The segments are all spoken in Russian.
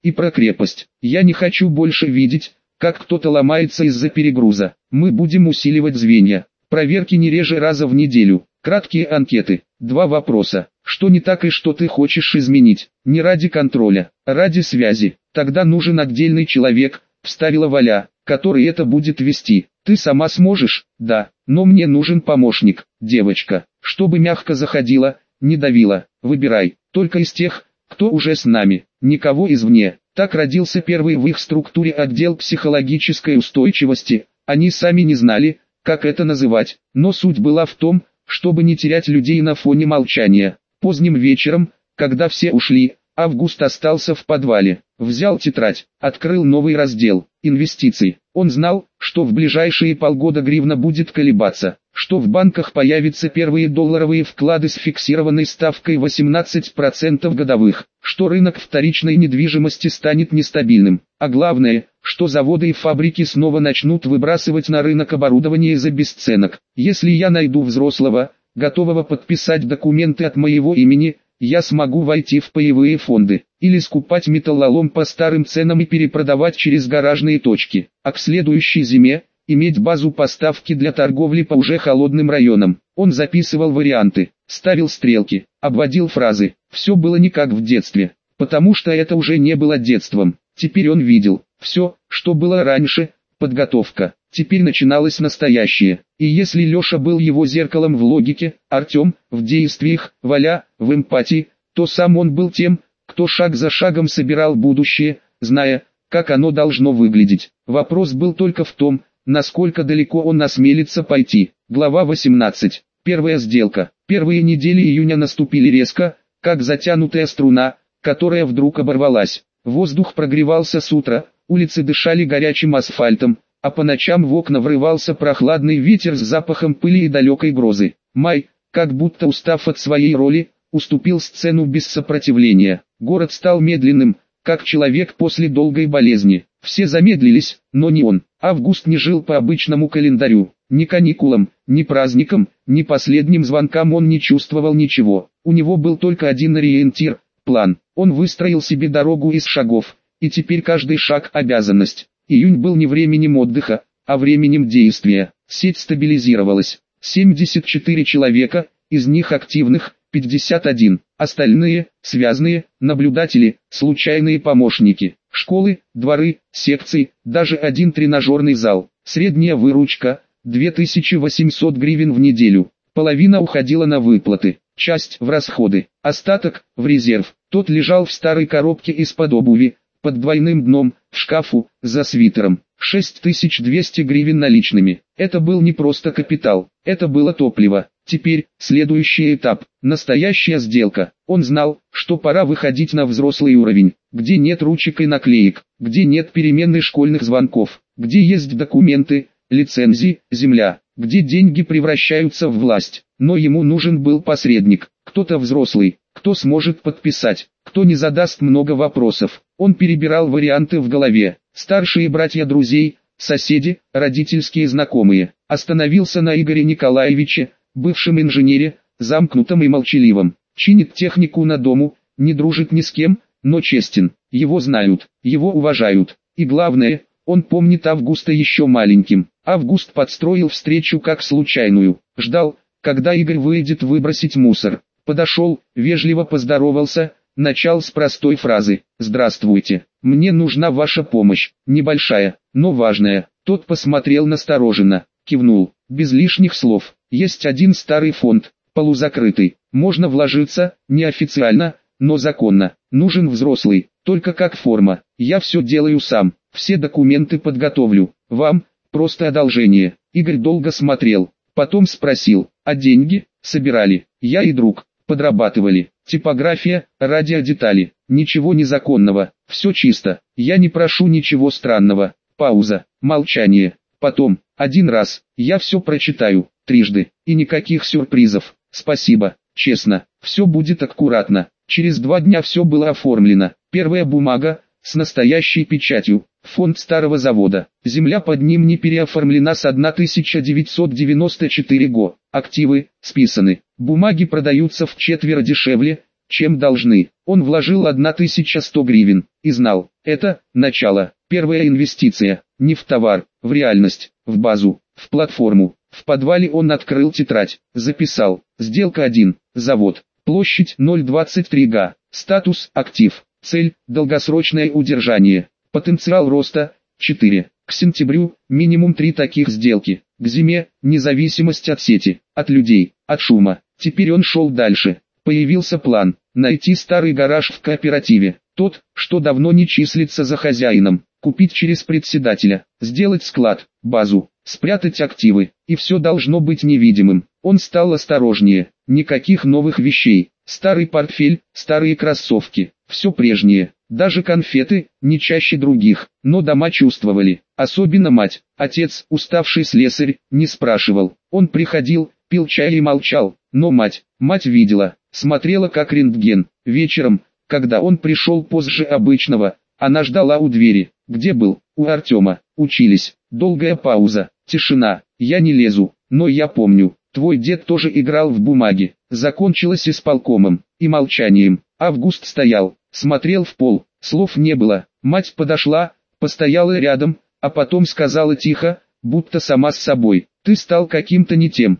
И про крепость. Я не хочу больше видеть, как кто-то ломается из-за перегруза. Мы будем усиливать звенья. Проверки не реже раза в неделю. Краткие анкеты. 2 вопроса. Что не так и что ты хочешь изменить? Не ради контроля, а ради связи. Тогда нужен отдельный человек, вставила Валя, который это будет вести. Ты сама сможешь? Да, но мне нужен помощник, девочка, чтобы мягко заходила, не давила. Выбирай, только из тех, кто уже с нами, никого извне. Так родился первый в их структуре отдел психологической устойчивости. Они сами не знали, как это называть, но суть была в том, чтобы не терять людей на фоне молчания. Поздним вечером, когда все ушли, Август остался в подвале, взял тетрадь, открыл новый раздел «Инвестиции». Он знал, что в ближайшие полгода гривна будет колебаться, что в банках появятся первые долларовые вклады с фиксированной ставкой 18% годовых, что рынок вторичной недвижимости станет нестабильным, а главное, что заводы и фабрики снова начнут выбрасывать на рынок оборудование за бесценок. Если я найду взрослого, готового подписать документы от моего имени, я смогу войти в паевые фонды, или скупать металлолом по старым ценам и перепродавать через гаражные точки, а к следующей зиме, иметь базу поставки для торговли по уже холодным районам. Он записывал варианты, ставил стрелки, обводил фразы. Все было не как в детстве, потому что это уже не было детством. Теперь он видел, все, что было раньше, подготовка. Теперь начиналось настоящее. И если Леша был его зеркалом в логике, Артем – в действиях, Валя – в эмпатии, то сам он был тем, кто шаг за шагом собирал будущее, зная, как оно должно выглядеть. Вопрос был только в том, насколько далеко он осмелится пойти. Глава 18. Первая сделка. Первые недели июня наступили резко, как затянутая струна, которая вдруг оборвалась. Воздух прогревался с утра, улицы дышали горячим асфальтом, а по ночам в окна врывался прохладный ветер с запахом пыли и далекой грозы. Май, как будто устав от своей роли, уступил сцену без сопротивления. Город стал медленным, как человек после долгой болезни. Все замедлились, но не он. Август не жил по обычному календарю. Ни каникулам, ни праздникам, ни последним звонкам он не чувствовал ничего. У него был только один ориентир – план. Он выстроил себе дорогу из шагов, и теперь каждый шаг – обязанность. Июнь был не временем отдыха, а временем действия. Сеть стабилизировалась. 74 человека, из них активных – 51. Остальные – связные, наблюдатели, случайные помощники. Школы, дворы, секции, даже один тренажерный зал. Средняя выручка – 2800 гривен в неделю. Половина уходила на выплаты, часть в расходы, остаток – в резерв. Тот лежал в старой коробке из-под обуви, под двойным дном, в шкафу, за свитером. 6200 гривен наличными. Это был не просто капитал, это было топливо. Теперь, следующий этап, настоящая сделка. Он знал, что пора выходить на взрослый уровень, где нет ручек и наклеек, где нет переменных школьных звонков, где есть документы, лицензии, земля, где деньги превращаются в власть. Но ему нужен был посредник, кто-то взрослый, кто сможет подписать, кто не задаст много вопросов. Он перебирал варианты в голове. Старшие братья друзей, соседи, родительские знакомые. Остановился на Игоре Николаевиче, бывшем инженере, замкнутом и молчаливом. Чинит технику на дому, не дружит ни с кем, но честен. Его знают, его уважают. И главное, он помнит Августа еще маленьким. Август подстроил встречу как случайную. Ждал, когда Игорь выйдет выбросить мусор. Подошел, вежливо поздоровался, начал с простой фразы: «Здравствуйте, мне нужна ваша помощь, небольшая, но важная». Тот посмотрел настороженно, кивнул, без лишних слов. «Есть один старый фонд, полузакрытый, можно вложиться, неофициально, но законно. Нужен взрослый, только как форма. Я все делаю сам, все документы подготовлю. Вам, просто одолжение». Игорь долго смотрел, потом спросил: «А деньги?» «Собирали, я и друг, подрабатывали. Типография, радиодетали, ничего незаконного, все чисто. Я не прошу ничего странного». Пауза, молчание. Потом: «Один раз, я все прочитаю, трижды, и никаких сюрпризов. Спасибо, честно, все будет аккуратно». Через 2 дня все было оформлено. Первая бумага, с настоящей печатью, фонд старого завода. Земля под ним не переоформлена с 1994 го. Активы, списаны. Бумаги продаются в 4 дешевле, чем должны. Он вложил 1100 гривен и знал, это начало, первая инвестиция, не в товар, в реальность, в базу, в платформу. В подвале он открыл тетрадь, записал, сделка 1, завод, площадь 0,23 га, статус актив, цель долгосрочное удержание, потенциал роста 4. К сентябрю минимум 3 таких сделки, к зиме независимость от сети, от людей, от шума. Теперь он шел дальше. Появился план найти старый гараж в кооперативе, тот, что давно не числится за хозяином, купить через председателя, сделать склад, базу, спрятать активы, и все должно быть невидимым. Он стал осторожнее, никаких новых вещей, старый портфель, старые кроссовки, все прежнее, даже конфеты, не чаще других, но дома чувствовали, особенно мать. Отец, уставший слесарь, не спрашивал, он приходил, пил чай и молчал, но мать видела, смотрела как рентген. Вечером, когда он пришел позже обычного, она ждала у двери. Где был? У Артема. Учились. Долгая пауза, тишина. Я не лезу, но я помню, твой дед тоже играл в бумаги. Закончилось исполкомом и молчанием. Август стоял, смотрел в пол, слов не было. Мать подошла, постояла рядом, а потом сказала тихо, будто сама с собой: ты стал каким-то не тем,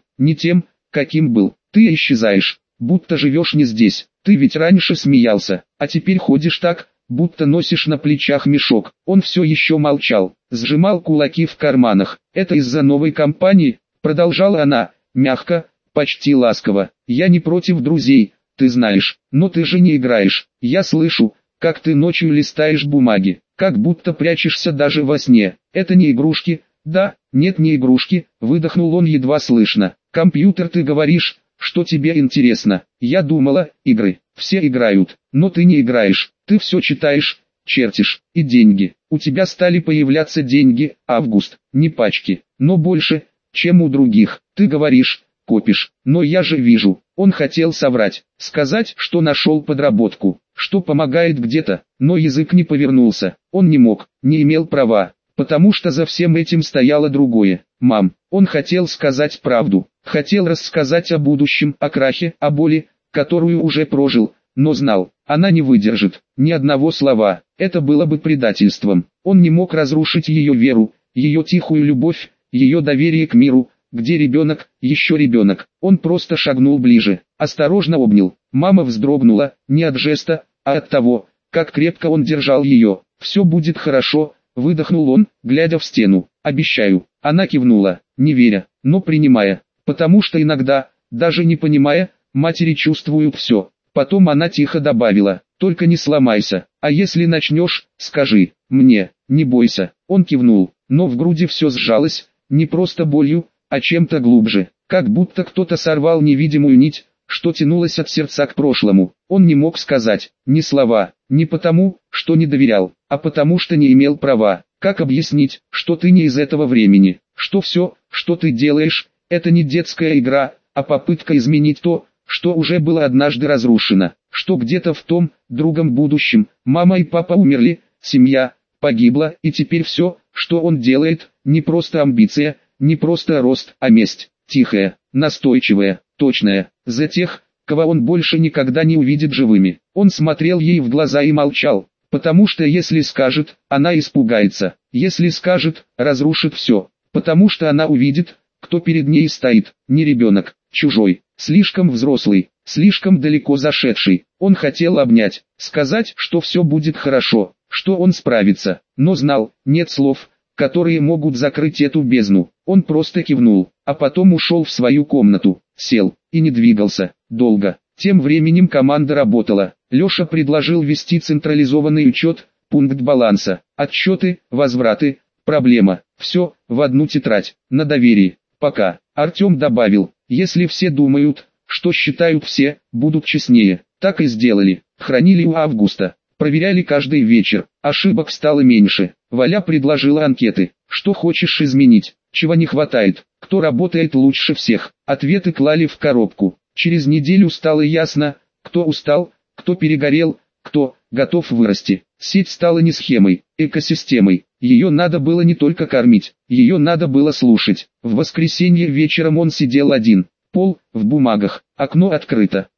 каким был. Ты исчезаешь, будто живешь не здесь. Ты ведь раньше смеялся, а теперь ходишь так, будто носишь на плечах мешок. Он все еще молчал, сжимал кулаки в карманах. Это из-за новой компании, продолжала она, мягко, почти ласково. Я не против друзей, ты знаешь, но ты же не играешь. Я слышу, как ты ночью листаешь бумаги, как будто прячешься даже во сне. Это не игрушки? Да, нет, не игрушки, выдохнул он едва слышно. Компьютер, ты говоришь, что тебе интересно. Я думала, игры, все играют, но ты не играешь, ты все читаешь, чертишь, и деньги. У тебя стали появляться деньги, Август, не пачки, но больше, чем у других. Ты говоришь, копишь, но я же вижу. Он хотел соврать, сказать, что нашел подработку, что помогает где-то, но язык не повернулся. Он не мог, не имел права, потому что за всем этим стояло другое. Мам, он хотел сказать правду, хотел рассказать о будущем, о крахе, о боли, которую уже прожил, но знал, она не выдержит ни одного слова, это было бы предательством. Он не мог разрушить ее веру, ее тихую любовь, ее доверие к миру, где ребенок, еще ребенок. Он просто шагнул ближе, осторожно обнял. Мама вздрогнула, не от жеста, а от того, как крепко он держал ее. «Все будет хорошо», выдохнул он, глядя в стену. «Обещаю». Она кивнула, не веря, но принимая, потому что иногда, даже не понимая, матери чувствуют все. Потом она тихо добавила: «Только не сломайся, а если начнешь, скажи мне, не бойся». Он кивнул, но в груди все сжалось, не просто болью, а чем-то глубже, как будто кто-то сорвал невидимую нить, что тянулась от сердца к прошлому. Он не мог сказать ни слова, не потому, что не доверял, а потому что не имел права. Как объяснить, что ты не из этого времени, что все, что ты делаешь, это не детская игра, а попытка изменить то, что уже было однажды разрушено, что где-то в том, другом будущем, мама и папа умерли, семья погибла, и теперь все, что он делает, не просто амбиция, не просто рост, а месть, тихая, настойчивая, точная, за тех, кого он больше никогда не увидит живыми. Он смотрел ей в глаза и молчал, потому что если скажет, она испугается, если скажет, разрушит все, потому что она увидит, кто перед ней стоит, не ребенок, чужой, слишком взрослый, слишком далеко зашедший. Он хотел обнять, сказать, что все будет хорошо, что он справится, но знал, нет слов, которые могут закрыть эту бездну. Он просто кивнул, а потом ушел в свою комнату, сел и не двигался долго. Тем временем команда работала. Леша предложил вести централизованный учет, пункт баланса, отчеты, возвраты, проблема, все в одну тетрадь, на доверии. Пока. Артем добавил: если все думают, что считают все, будут честнее. Так и сделали. Хранили у Августа. Проверяли каждый вечер. Ошибок стало меньше. Валя предложила анкеты. Что хочешь изменить? Чего не хватает? Кто работает лучше всех? Ответы клали в коробку. Через неделю стало ясно, кто устал, кто перегорел, кто готов вырасти. Сеть стала не схемой, экосистемой. Ее надо было не только кормить, ее надо было слушать. В воскресенье вечером он сидел один. Пол в бумагах, окно открыто.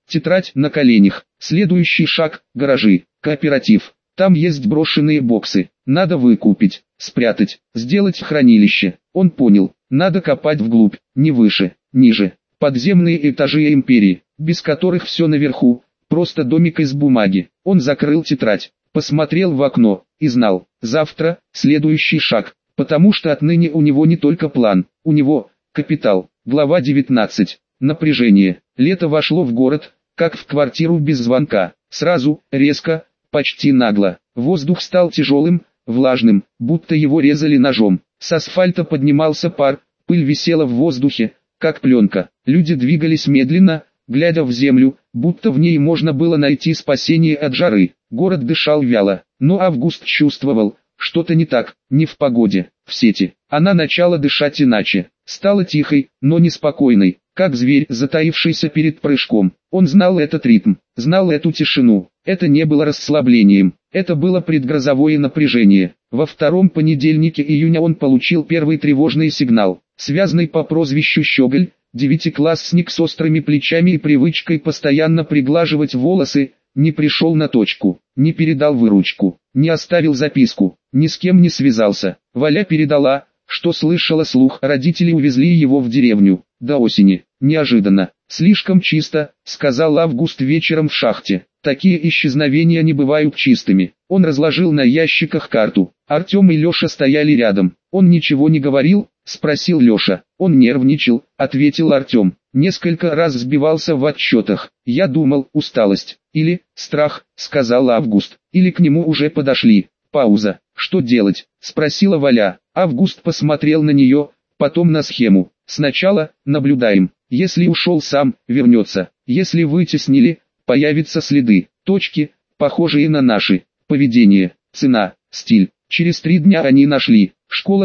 Тетрадь на коленях. Следующий шаг – гаражи, кооператив. Там есть брошенные боксы. Надо выкупить, спрятать, сделать хранилище. Он понял, надо копать вглубь, не выше, ниже. Подземные этажи империи, без которых все наверху, просто домик из бумаги. Он закрыл тетрадь, посмотрел в окно и знал, завтра следующий шаг, потому что отныне у него не только план, у него капитал. Глава 19. Напряжение. Лето вошло в город, как в квартиру без звонка. Сразу, резко, почти нагло. Воздух стал тяжелым, влажным, будто его резали ножом. С асфальта поднимался пар, пыль висела в воздухе, как пленка. Люди двигались медленно, глядя в землю, будто в ней можно было найти спасение от жары. Город дышал вяло, но Август чувствовал, что-то не так, не в погоде, в сети. Она начала дышать иначе, стала тихой, но неспокойной, как зверь, затаившийся перед прыжком. Он знал этот ритм, знал эту тишину. Это не было расслаблением, это было предгрозовое напряжение. Во втором понедельнике июня он получил первый тревожный сигнал. Связанный по прозвищу Щеголь, девятиклассник с острыми плечами и привычкой постоянно приглаживать волосы, не пришел на точку, не передал выручку, не оставил записку, ни с кем не связался. Валя передала, что слышала слух, родители увезли его в деревню, до осени. Неожиданно, слишком чисто, сказал Август вечером в шахте. Такие исчезновения не бывают чистыми. Он разложил на ящиках карту. Артем и Леша стояли рядом. Он ничего не говорил, спросил Леша. Он нервничал, ответил Артем. Несколько раз сбивался в отчетах. Я думал, усталость. Или страх, сказал Август. Или к нему уже подошли. Пауза. Что делать? Спросила Валя. Август посмотрел на нее, потом на схему. Сначала наблюдаем. Если ушел сам, вернется. Если вытеснили, появятся следы, точки, похожие на наши. Поведение, цена, стиль. Через 3 дня они нашли. Школа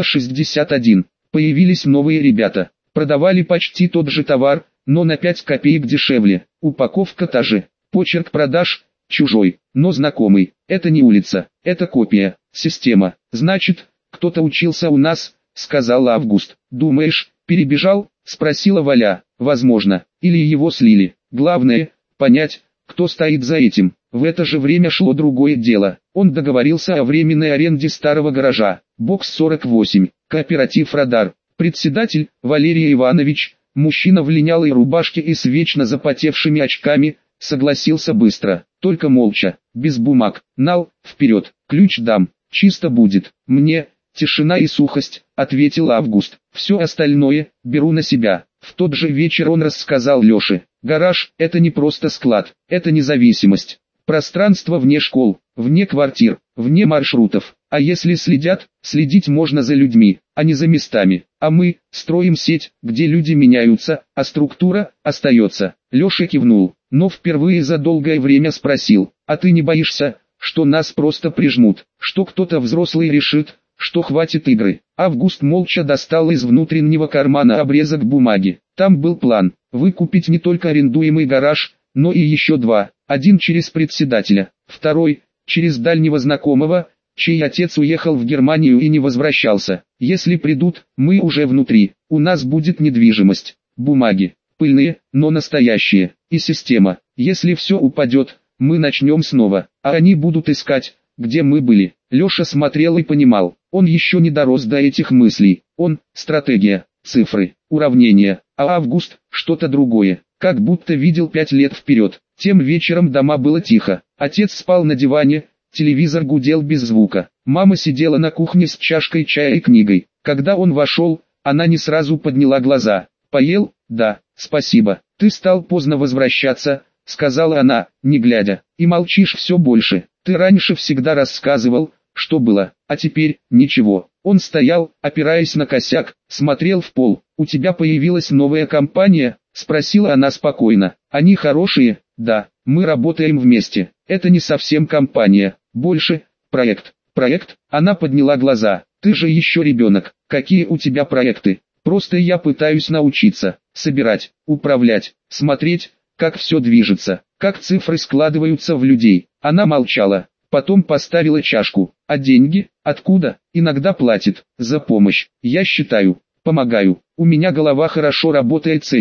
61. Появились новые ребята. Продавали почти тот же товар, но на 5 копеек дешевле. Упаковка та же. Почерк продаж чужой, но знакомый. Это не улица, это копия, система. Значит, кто-то учился у нас, сказал Август. Думаешь, перебежал? Спросила Валя. Возможно, или его слили. Главное, понять, кто стоит за этим. В это же время шло другое дело. Он договорился о временной аренде старого гаража. Бокс 48, кооператив «Радар». Председатель, Валерий Иванович, мужчина в линялой рубашке и с вечно запотевшими очками, согласился быстро, только молча, без бумаг. Нал, вперед, ключ дам, чисто будет. Мне, тишина и сухость, ответил Август. Все остальное, беру на себя. В тот же вечер он рассказал Леше. Гараж – это не просто склад, это независимость. Пространство вне школ, вне квартир, вне маршрутов. А если следят, следить можно за людьми, а не за местами. А мы строим сеть, где люди меняются, а структура остается. Леша кивнул, но впервые за долгое время спросил, а ты не боишься, что нас просто прижмут, что кто-то взрослый решит, что хватит игры? Август молча достал из внутреннего кармана обрезок бумаги. Там был план, выкупить не только арендуемый гараж, но и еще 2. Один через председателя, второй, через дальнего знакомого, чей отец уехал в Германию и не возвращался. Если придут, мы уже внутри, у нас будет недвижимость, бумаги, пыльные, но настоящие, и система. Если все упадет, мы начнем снова, а они будут искать, где мы были. Леша смотрел и понимал, он еще не дорос до этих мыслей. Он, стратегия, цифры, уравнения, а Август, что-то другое, как будто видел 5 лет вперед. Тем вечером дома было тихо, отец спал на диване, телевизор гудел без звука. Мама сидела на кухне с чашкой чая и книгой. Когда он вошел, она не сразу подняла глаза. «Поел?» «Да, спасибо. Ты стал поздно возвращаться», — сказала она, не глядя. «И молчишь все больше. Ты раньше всегда рассказывал, что было, а теперь ничего». Он стоял, опираясь на косяк, смотрел в пол. «У тебя появилась новая компания?» — спросила она спокойно. «Они хорошие?» «Да, мы работаем вместе. Это не совсем компания, больше проект». «Проект?» — она подняла глаза. «Ты же еще ребенок. Какие у тебя проекты?» «Просто я пытаюсь научиться, собирать, управлять, смотреть, как все движется, как цифры складываются в людей». Она молчала, потом поставила чашку. «А деньги? Откуда?» «Иногда платит, за помощь. Я считаю, помогаю. У меня голова хорошо работает с этим.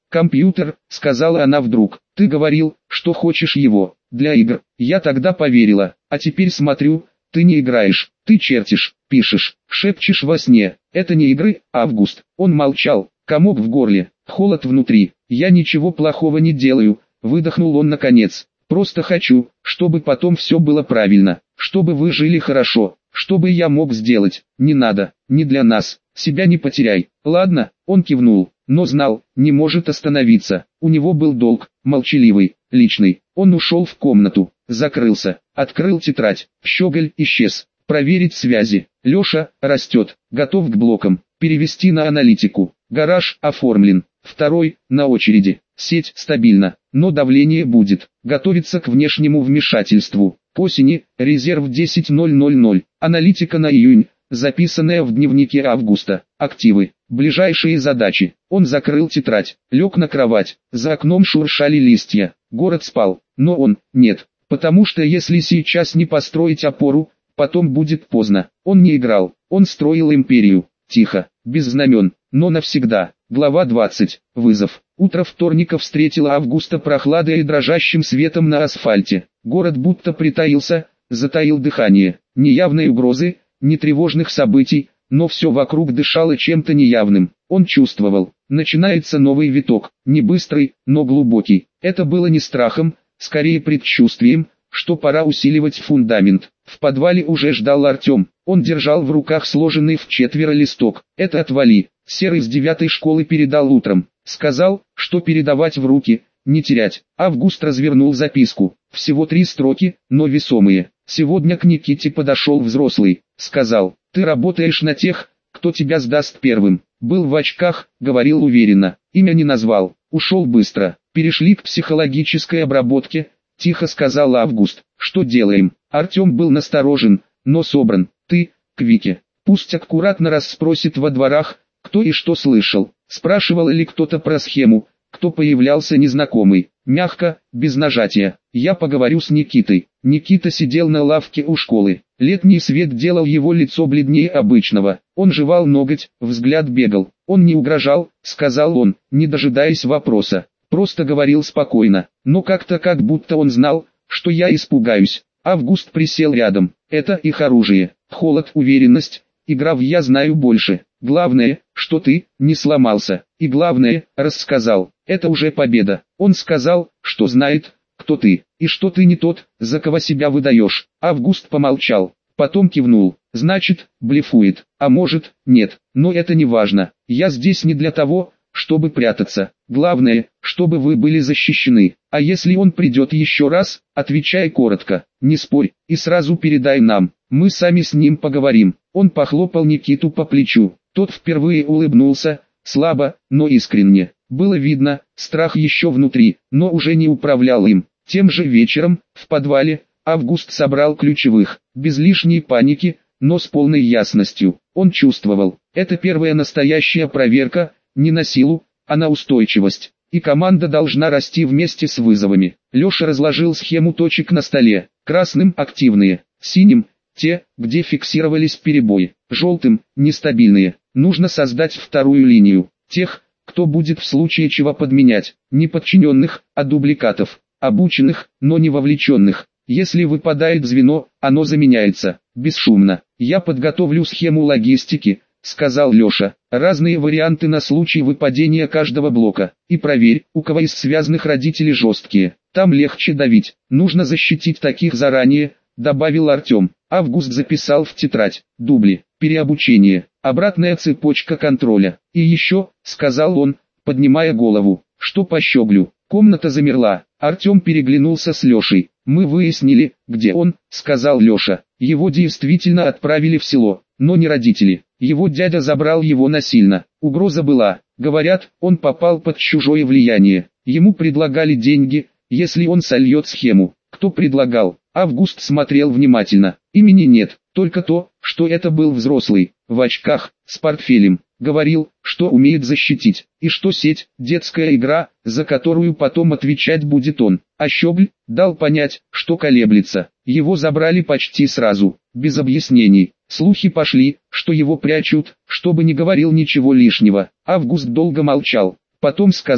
«Компьютер», — сказала она вдруг, — «ты говорил, что хочешь его, для игр». Я тогда поверила, а теперь смотрю, ты не играешь, ты чертишь, пишешь, шепчешь во сне. Это не игры, Август. Он молчал, комок в горле, холод внутри. «Я ничего плохого не делаю», — выдохнул он наконец. «Просто хочу, чтобы потом все было правильно, чтобы вы жили хорошо, чтобы я мог сделать. Не надо, не для нас, себя не потеряй». «Ладно», — он кивнул, но знал, не может остановиться. У него был долг, молчаливый, личный. Он ушел в комнату, закрылся, открыл тетрадь. Щеголь исчез. Проверить связи. Леша растет, готов к блокам. Перевести на аналитику. Гараж оформлен. Второй на очереди. Сеть стабильна, но давление будет. Готовится к внешнему вмешательству. К осени резерв 10.000. Аналитика на июнь, записанная в дневнике Августа. Активы. Ближайшие задачи. Он закрыл тетрадь, лег на кровать. За окном шуршали листья. Город спал, но он нет. Потому что если сейчас не построить опору, потом будет поздно. Он не играл, он строил империю. Тихо, без знамен, но навсегда. Глава 20. Вызов. Утро вторника встретило Августа прохладой и дрожащим светом на асфальте. Город будто притаился, затаил дыхание. Ни явной угрозы, ни тревожных событий, но все вокруг дышало чем-то неявным. Он чувствовал, начинается новый виток, не быстрый, но глубокий. Это было не страхом, скорее предчувствием, что пора усиливать фундамент. В подвале уже ждал Артем. Он держал в руках сложенный в четверо листок. «Это от Вали. Серый с 9-й школы передал утром. Сказал, что передавать в руки, не терять». Август развернул записку. Всего 3 строки, но весомые. «Сегодня к Никите подошел взрослый. Сказал, ты работаешь на тех, кто тебя сдаст первым. Был в очках, говорил уверенно. Имя не назвал. Ушел быстро. Перешли к психологической обработке», — тихо сказал Август. «Что делаем?» Артем был насторожен, но собран. «Ты, к Вике. Пусть аккуратно расспросит во дворах, кто и что слышал. Спрашивал ли кто-то про схему, кто появлялся незнакомый. Мягко, без нажатия. Я поговорю с Никитой». Никита сидел на лавке у школы. Летний свет делал его лицо бледнее обычного. Он жевал ноготь, взгляд бегал. «Он не угрожал», — сказал он, не дожидаясь вопроса. Просто говорил спокойно, но как-то как будто он знал, что я испугаюсь. Август присел рядом. «Это их оружие. Холод, уверенность, игра в «я знаю больше». Главное, что ты не сломался. И главное, рассказал. Это уже победа». Он сказал, что знает, кто ты, и что ты не тот, за кого себя выдаешь. Август помолчал, потом кивнул. «Значит, блефует. А может, нет. Но это не важно. Я здесь не для того, чтобы прятаться. Главное, чтобы вы были защищены. А если он придет еще раз, отвечай коротко, не спорь, и сразу передай нам. Мы сами с ним поговорим». Он похлопал Никиту по плечу. Тот впервые улыбнулся, слабо, но искренне. Было видно, страх еще внутри, но уже не управлял им. Тем же вечером, в подвале, Август собрал ключевых, без лишней паники, но с полной ясностью. Он чувствовал, это первая настоящая проверка, не на силу, а на устойчивость. И команда должна расти вместе с вызовами. Леша разложил схему точек на столе. Красным – активные, синим – те, где фиксировались перебои, желтым – нестабильные. Нужно создать вторую линию. Тех, кто будет в случае чего подменять. Не подчиненных, а дубликатов. Обученных, но не вовлеченных. Если выпадает звено, оно заменяется. Бесшумно. «Я подготовлю схему логистики», — сказал Леша. «Разные варианты на случай выпадения каждого блока. И проверь, у кого из связанных родители жесткие. Там легче давить. Нужно защитить таких заранее», — добавил Артем. Август записал в тетрадь. «Дубли, переобучение, обратная цепочка контроля. И еще», — сказал он, поднимая голову, — «что по щеглю». Комната замерла. Артем переглянулся с Лешей. «Мы выяснили, где он», — сказал Леша. «Его действительно отправили в село, но не родители. Его дядя забрал его насильно. Угроза была. Говорят, он попал под чужое влияние. Ему предлагали деньги, если он сольет схему». «Кто предлагал?» Август смотрел внимательно. «Имени нет, только то, что это был взрослый, в очках, с портфелем. Говорил, что умеет защитить, и что сеть – детская игра, за которую потом отвечать будет он». А Щегль дал понять, что колеблется. Его забрали почти сразу, без объяснений. Слухи пошли, что его прячут, чтобы не говорил ничего лишнего. Август долго молчал, потом сказал: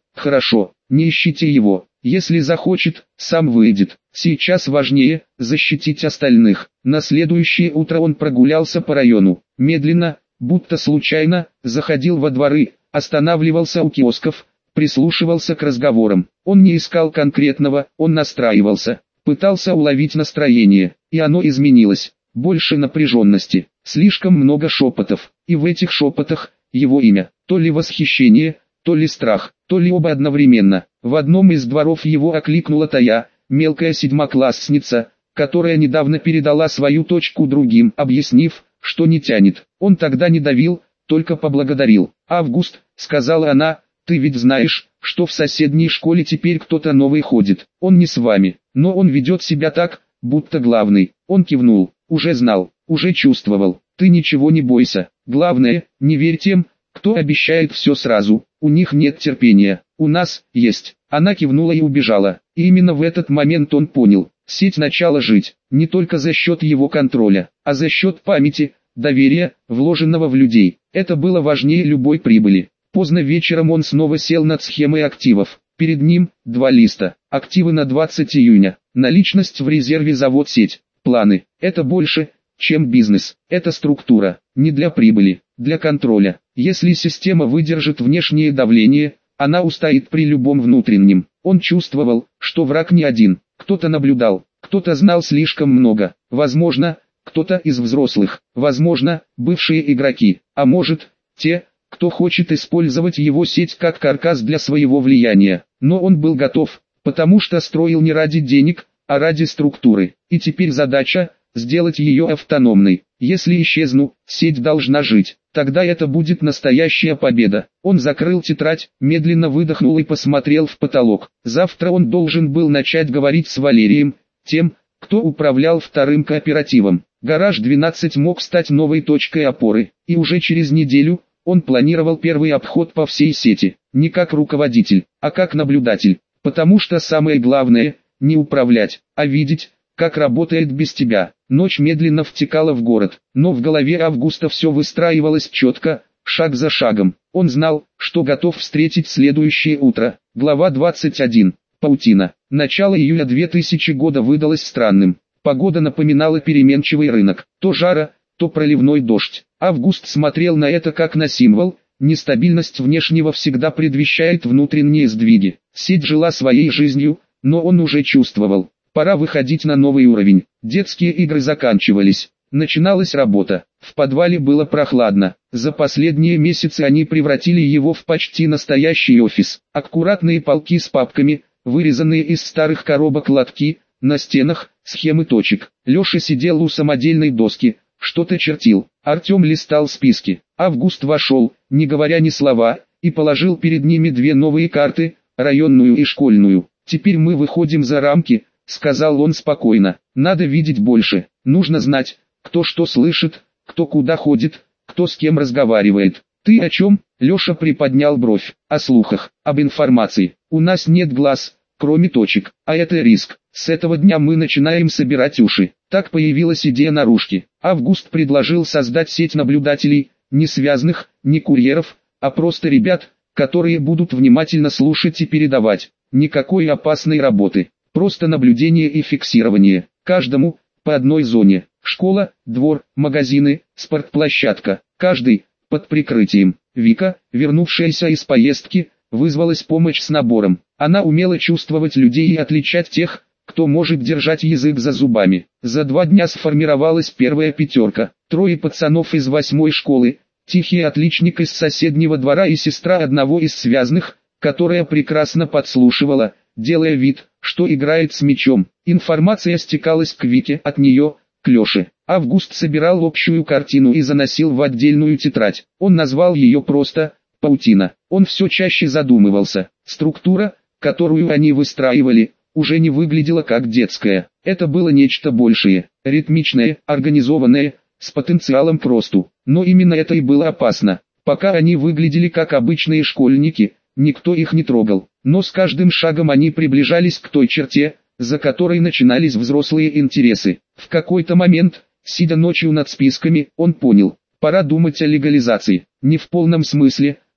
Хорошо, не ищите его. Если захочет, сам выйдет. Сейчас важнее защитить остальных. На следующее утро он прогулялся по району. Медленно, будто случайно, заходил во дворы, останавливался у киосков, прислушивался к разговорам. Он не искал конкретного, он настраивался, пытался уловить настроение, и оно изменилось. Больше напряженности, слишком много шепотов, и в этих шепотах его имя, то ли восхищение, то ли страх, то ли оба одновременно. В одном из дворов его окликнула Тая, мелкая седьмоклассница, которая недавно передала свою точку другим, объяснив, что не тянет. Он тогда не давил, только поблагодарил. «Август», — сказала она, — «ты ведь знаешь, что в соседней школе теперь кто-то новый ходит. Он не с вами, но он ведет себя так, будто главный». Он кивнул, уже знал, уже чувствовал. «Ты ничего не бойся. Главное, не верь тем, кто обещает все сразу. У них нет терпения, у нас есть». Она кивнула и убежала. И именно в этот момент он понял, сеть начала жить, не только за счет его контроля, а за счет памяти, доверия, вложенного в людей. Это было важнее любой прибыли. Поздно вечером он снова сел над схемой активов. Перед ним 2 листа. Активы на 20 июня. Наличность в резерве завод-сеть. Планы. Это больше, чем бизнес. Это структура. Не для прибыли, для контроля. Если система выдержит внешнее давление, она устоит при любом внутреннем. Он чувствовал, что враг не один. Кто-то наблюдал, кто-то знал слишком много. Возможно, кто-то из взрослых. Возможно, бывшие игроки. А может, те, кто хочет использовать его сеть как каркас для своего влияния. Но он был готов, потому что строил не ради денег, а ради структуры. И теперь задача – сделать ее автономной. Если исчезну, сеть должна жить. Тогда это будет настоящая победа. Он закрыл тетрадь, медленно выдохнул и посмотрел в потолок. Завтра он должен был начать говорить с Валерием, тем, кто управлял вторым кооперативом. Гараж 12 мог стать новой точкой опоры. И уже через неделю он планировал первый обход по всей сети. Не как руководитель, а как наблюдатель. Потому что самое главное – не управлять, а видеть, как работает без тебя. Ночь медленно втекала в город, но в голове Августа все выстраивалось четко, шаг за шагом. Он знал, что готов встретить следующее утро. Глава 21. Паутина. Начало июля 2000 года выдалось странным. Погода напоминала переменчивый рынок. То жара, то проливной дождь. Август смотрел на это как на символ. Нестабильность внешнего всегда предвещает внутренние сдвиги. Сеть жила своей жизнью, но он уже чувствовал. Пора выходить на новый уровень. Детские игры заканчивались. Начиналась работа. В подвале было прохладно. За последние месяцы они превратили его в почти настоящий офис. Аккуратные полки с папками, вырезанные из старых коробок лотки, на стенах схемы точек. Леша сидел у самодельной доски, что-то чертил. Артем листал списки. Август вошел, не говоря ни слова, и положил перед ними 2 новые карты, районную и школьную. «Теперь мы выходим за рамки», — сказал он спокойно. «Надо видеть больше. Нужно знать, кто что слышит, кто куда ходит, кто с кем разговаривает». «Ты о чем?» — Леша приподнял бровь. «О слухах, об информации. У нас нет глаз, кроме точек, а это риск. С этого дня мы начинаем собирать уши». Так появилась идея наружки. Август предложил создать сеть наблюдателей, не связанных, не курьеров, а просто ребят, которые будут внимательно слушать и передавать. Никакой опасной работы, просто наблюдение и фиксирование. Каждому по одной зоне. Школа, двор, магазины, спортплощадка. Каждый под прикрытием. Вика, вернувшаяся из поездки, вызвалась помочь с набором. Она умела чувствовать людей и отличать тех, кто может держать язык за зубами. За 2 дня сформировалась первая 5. 3 пацанов из 8 школы, тихий отличник из соседнего двора и сестра одного из связанных, которая прекрасно подслушивала, делая вид, что играет с мячом. Информация стекалась к Вике, от нее, к Леше. Август собирал общую картину и заносил в отдельную тетрадь. Он назвал ее просто «Паутина». Он все чаще задумывался. Структура, которую они выстраивали, уже не выглядела как детская. Это было нечто большее, ритмичное, организованное, с потенциалом к росту. Но именно это и было опасно. Пока они выглядели как обычные школьники, никто их не трогал. Но с каждым шагом они приближались к той черте, за которой начинались взрослые интересы. В какой-то момент, сидя ночью над списками, он понял, пора думать о легализации. Не в полном смысле,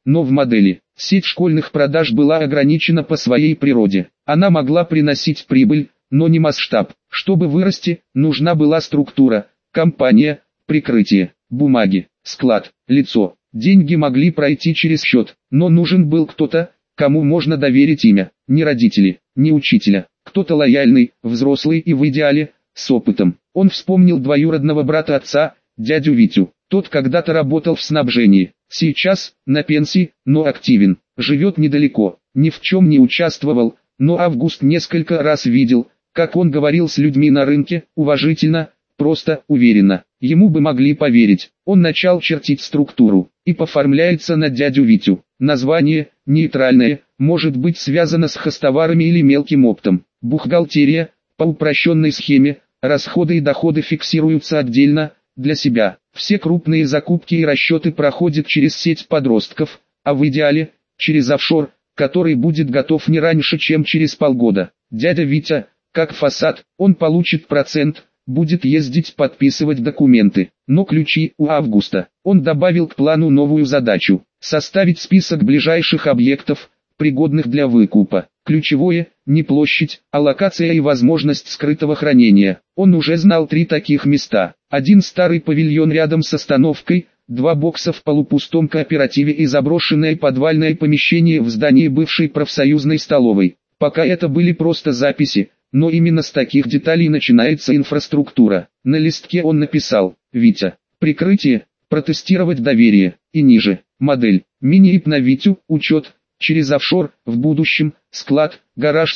но в модели. Сеть школьных продаж была ограничена по своей природе. Она могла приносить прибыль, но не масштаб. Чтобы вырасти, нужна была структура, компания, прикрытие, бумаги, склад, лицо. Деньги могли пройти через счет, но нужен был кто-то, кому можно доверить имя. Не родители, не учителя, кто-то лояльный, взрослый и в идеале, с опытом. Он вспомнил двоюродного брата отца, дядю Витю. Тот когда-то работал в снабжении, сейчас на пенсии, но активен, живет недалеко, ни в чем не участвовал, но Август несколько раз видел, как он говорил с людьми на рынке, уважительно, просто, уверенно. Ему бы могли поверить. Он начал чертить структуру, и поформляется на дядю Витю. Название, нейтральное, может быть связано с хозтоварами или мелким оптом. Бухгалтерия, по упрощенной схеме, расходы и доходы фиксируются отдельно, для себя. Все крупные закупки и расчеты проходят через сеть подростков, а в идеале, через офшор, который будет готов не раньше, чем через полгода. Дядя Витя, как фасад, он получит процент, будет ездить подписывать документы. Но ключи у Августа. Он добавил к плану новую задачу – составить список ближайших объектов, пригодных для выкупа. Ключевое – не площадь, а локация и возможность скрытого хранения. Он уже знал 3 таких места. Один старый павильон рядом с остановкой, 2 бокса в полупустом кооперативе и заброшенное подвальное помещение в здании бывшей профсоюзной столовой. Пока это были просто записи, но именно с таких деталей начинается инфраструктура. На листке он написал: «Витя, прикрытие, протестировать доверие», и ниже, модель, мини-ип на Витю, учет, через офшор, в будущем, склад, гараж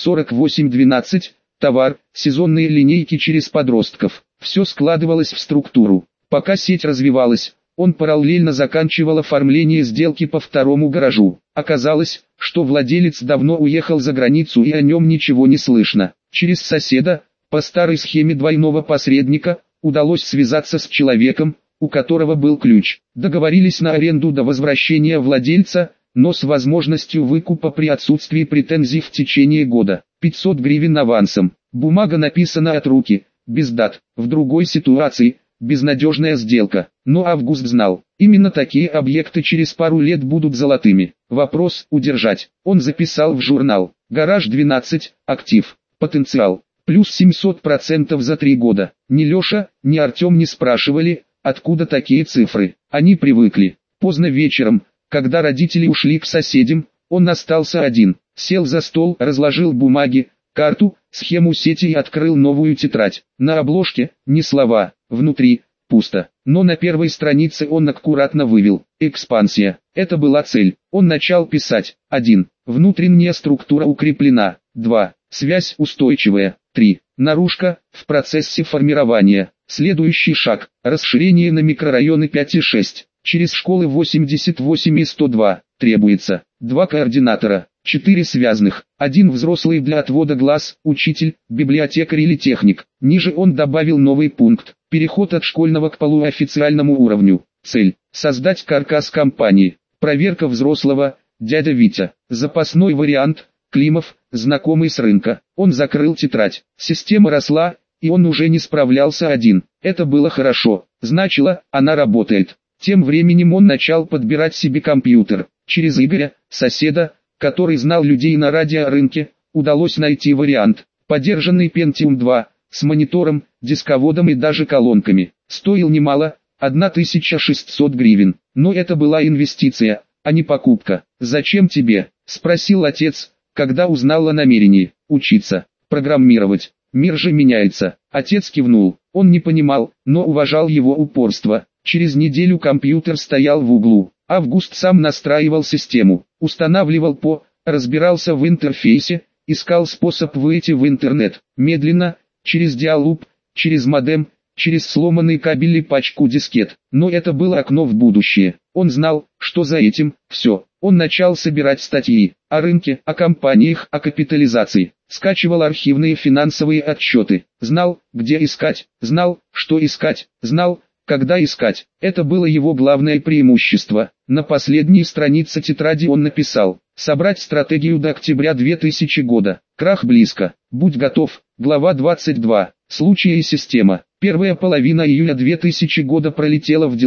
4812, товар, сезонные линейки через подростков. Все складывалось в структуру. Пока сеть развивалась, он параллельно заканчивал оформление сделки по второму гаражу. Оказалось, что владелец давно уехал за границу и о нем ничего не слышно. Через соседа, по старой схеме двойного посредника, удалось связаться с человеком, у которого был ключ. Договорились на аренду до возвращения владельца, но с возможностью выкупа при отсутствии претензий в течение года. 500 гривен авансом. Бумага написана от руки, без дат. В другой ситуации, безнадежная сделка. Но Август знал, именно такие объекты через пару лет будут золотыми. Вопрос – удержать. Он записал в журнал. Гараж 12, актив, потенциал, плюс 700% за 3 года. Ни Леша, ни Артем не спрашивали, откуда такие цифры. Они привыкли. Поздно вечером, когда родители ушли к соседям, он остался один. Сел за стол, разложил бумаги, карту, схему сети и открыл новую тетрадь. На обложке ни слова, внутри пусто. Но на первой странице он аккуратно вывел: экспансия. Это была цель. Он начал писать. 1. Внутренняя структура укреплена. 2. Связь устойчивая. 3. Наружка в процессе формирования. Следующий шаг – расширение на микрорайоны 5 и 6. Через школы 88 и 102 требуется 2 координатора, 4 связных, 1 взрослый для отвода глаз, учитель, библиотекарь или техник. Ниже он добавил новый пункт – переход от школьного к полуофициальному уровню. Цель – создать каркас компании. Проверка взрослого, дядя Витя. Запасной вариант – Климов, знакомый с рынка. Он закрыл тетрадь. Система росла, и он уже не справлялся один. Это было хорошо. Значило, она работает. Тем временем он начал подбирать себе компьютер. Через Игоря, соседа, который знал людей на радиорынке, удалось найти вариант. Подержанный Pentium 2, с монитором, дисководом и даже колонками. Стоил немало, 1600 гривен. Но это была инвестиция, а не покупка. «Зачем тебе?» – спросил отец, когда узнал о намерении. «Учиться, программировать. Мир же меняется». Отец кивнул. Он не понимал, но уважал его упорство. Через неделю компьютер стоял в углу. Август сам настраивал систему, устанавливал разбирался в интерфейсе, искал способ выйти в интернет. Медленно, через диалог, через модем, через сломанный кабель и пачку дискет. Но это было окно в будущее. Он знал, что за этим все. Он начал собирать статьи о рынке, о компаниях, о капитализации. Скачивал архивные финансовые отчеты. Знал, где искать, знал, что искать, знал, когда искать. Это было его главное преимущество. На последней странице тетради он написал: собрать стратегию до октября 2000 года. Крах близко. Будь готов. Глава 22. Случаи и система. Первая половина июля 2000 года пролетела в делах,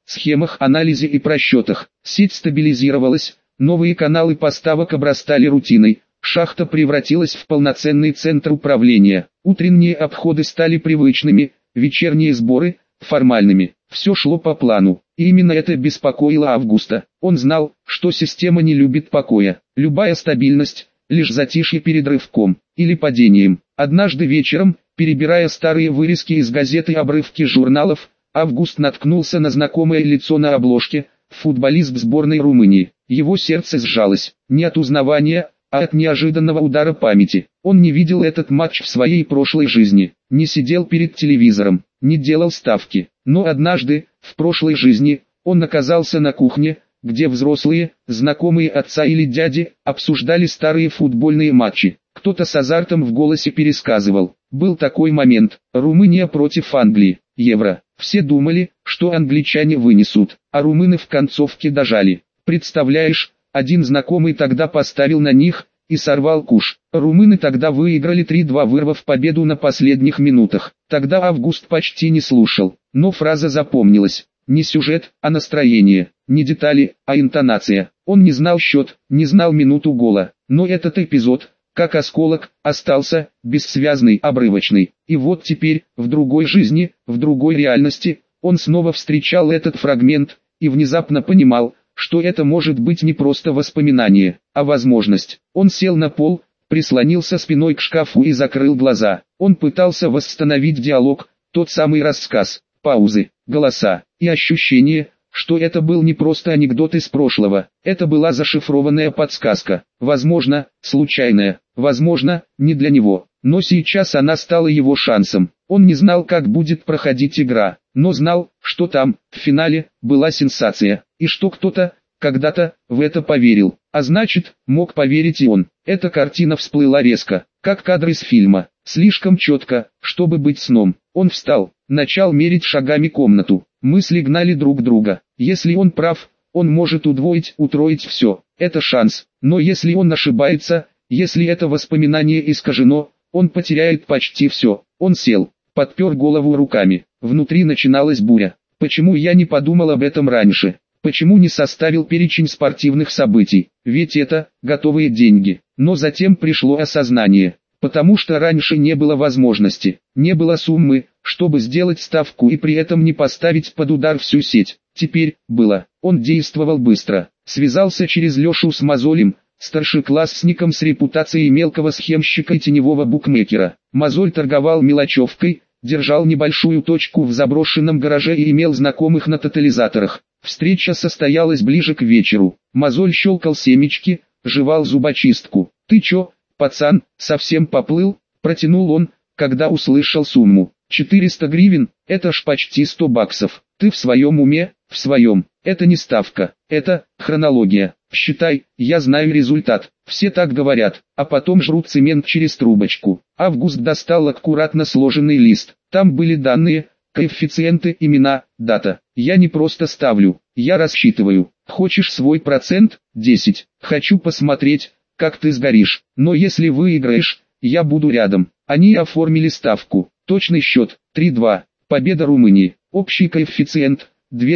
схемах, анализе и просчетах. Сеть стабилизировалась, новые каналы поставок обрастали рутиной, шахта превратилась в полноценный центр управления. Утренние обходы стали привычными, вечерние сборы – формальными. Все шло по плану, и именно это беспокоило Августа. Он знал, что система не любит покоя. Любая стабильность – лишь затишье перед рывком или падением. Однажды вечером, перебирая старые вырезки из газет и обрывки журналов, Август наткнулся на знакомое лицо на обложке – футболист сборной Румынии. Его сердце сжалось, не от узнавания, а от неожиданного удара памяти. Он не видел этот матч в своей прошлой жизни, не сидел перед телевизором, не делал ставки. Но однажды, в прошлой жизни, он оказался на кухне, где взрослые, знакомые отца или дяди, обсуждали старые футбольные матчи. Кто-то с азартом в голосе пересказывал. Был такой момент, Румыния против Англии, Евро. Все думали, что англичане вынесут, а румыны в концовке дожали. Представляешь, один знакомый тогда поставил на них и сорвал куш. Румыны тогда выиграли 3-2, вырвав победу на последних минутах. Тогда Август почти не слушал, но фраза запомнилась. Не сюжет, а настроение, не детали, а интонация. Он не знал счет, не знал минуту гола, но этот эпизод, как осколок, остался бессвязный, обрывочный. И вот теперь, в другой жизни, в другой реальности, он снова встречал этот фрагмент и внезапно понимал, что это может быть не просто воспоминание, а возможность. Он сел на пол, прислонился спиной к шкафу и закрыл глаза. Он пытался восстановить диалог, тот самый рассказ, паузы, голоса и ощущение, что это был не просто анекдот из прошлого, это была зашифрованная подсказка, возможно, случайная, возможно, не для него, но сейчас она стала его шансом. Он не знал, как будет проходить игра, но знал, что там, в финале, была сенсация, и что кто-то, когда-то, в это поверил, а значит, мог поверить и он. Эта картина всплыла резко, как кадр из фильма, слишком четко, чтобы быть сном. Он встал, начал мерить шагами комнату, мысли гнали друг друга. Если он прав, он может удвоить, утроить все, это шанс, но если он ошибается, если это воспоминание искажено, он потеряет почти все. Он сел, подпер голову руками, внутри начиналась буря. Почему я не подумал об этом раньше? Почему не составил перечень спортивных событий? Ведь это готовые деньги. Но затем пришло осознание. Потому что раньше не было возможности, не было суммы, чтобы сделать ставку и при этом не поставить под удар всю сеть. Теперь было. Он действовал быстро. Связался через Лешу с Мозолем, старшеклассником с репутацией мелкого схемщика и теневого букмекера. Мозоль торговал мелочевкой, держал небольшую точку в заброшенном гараже и имел знакомых на тотализаторах. Встреча состоялась ближе к вечеру. Мозоль щелкал семечки, жевал зубочистку. «Ты чё, пацан, совсем поплыл?» – протянул он, когда услышал сумму. 400 гривен, это ж почти 100 баксов. Ты в своем уме? В своем. Это не ставка, это хронология. Считай, я знаю результат. Все так говорят, а потом жрут цемент через трубочку. Август достал аккуратно сложенный лист. Там были данные, коэффициенты, имена, дата. Я не просто ставлю, я рассчитываю. Хочешь свой процент? 10. Хочу посмотреть, как ты сгоришь. Но если выиграешь, я буду рядом. Они оформили ставку. Точный счет 3-2. Победа Румынии. Общий коэффициент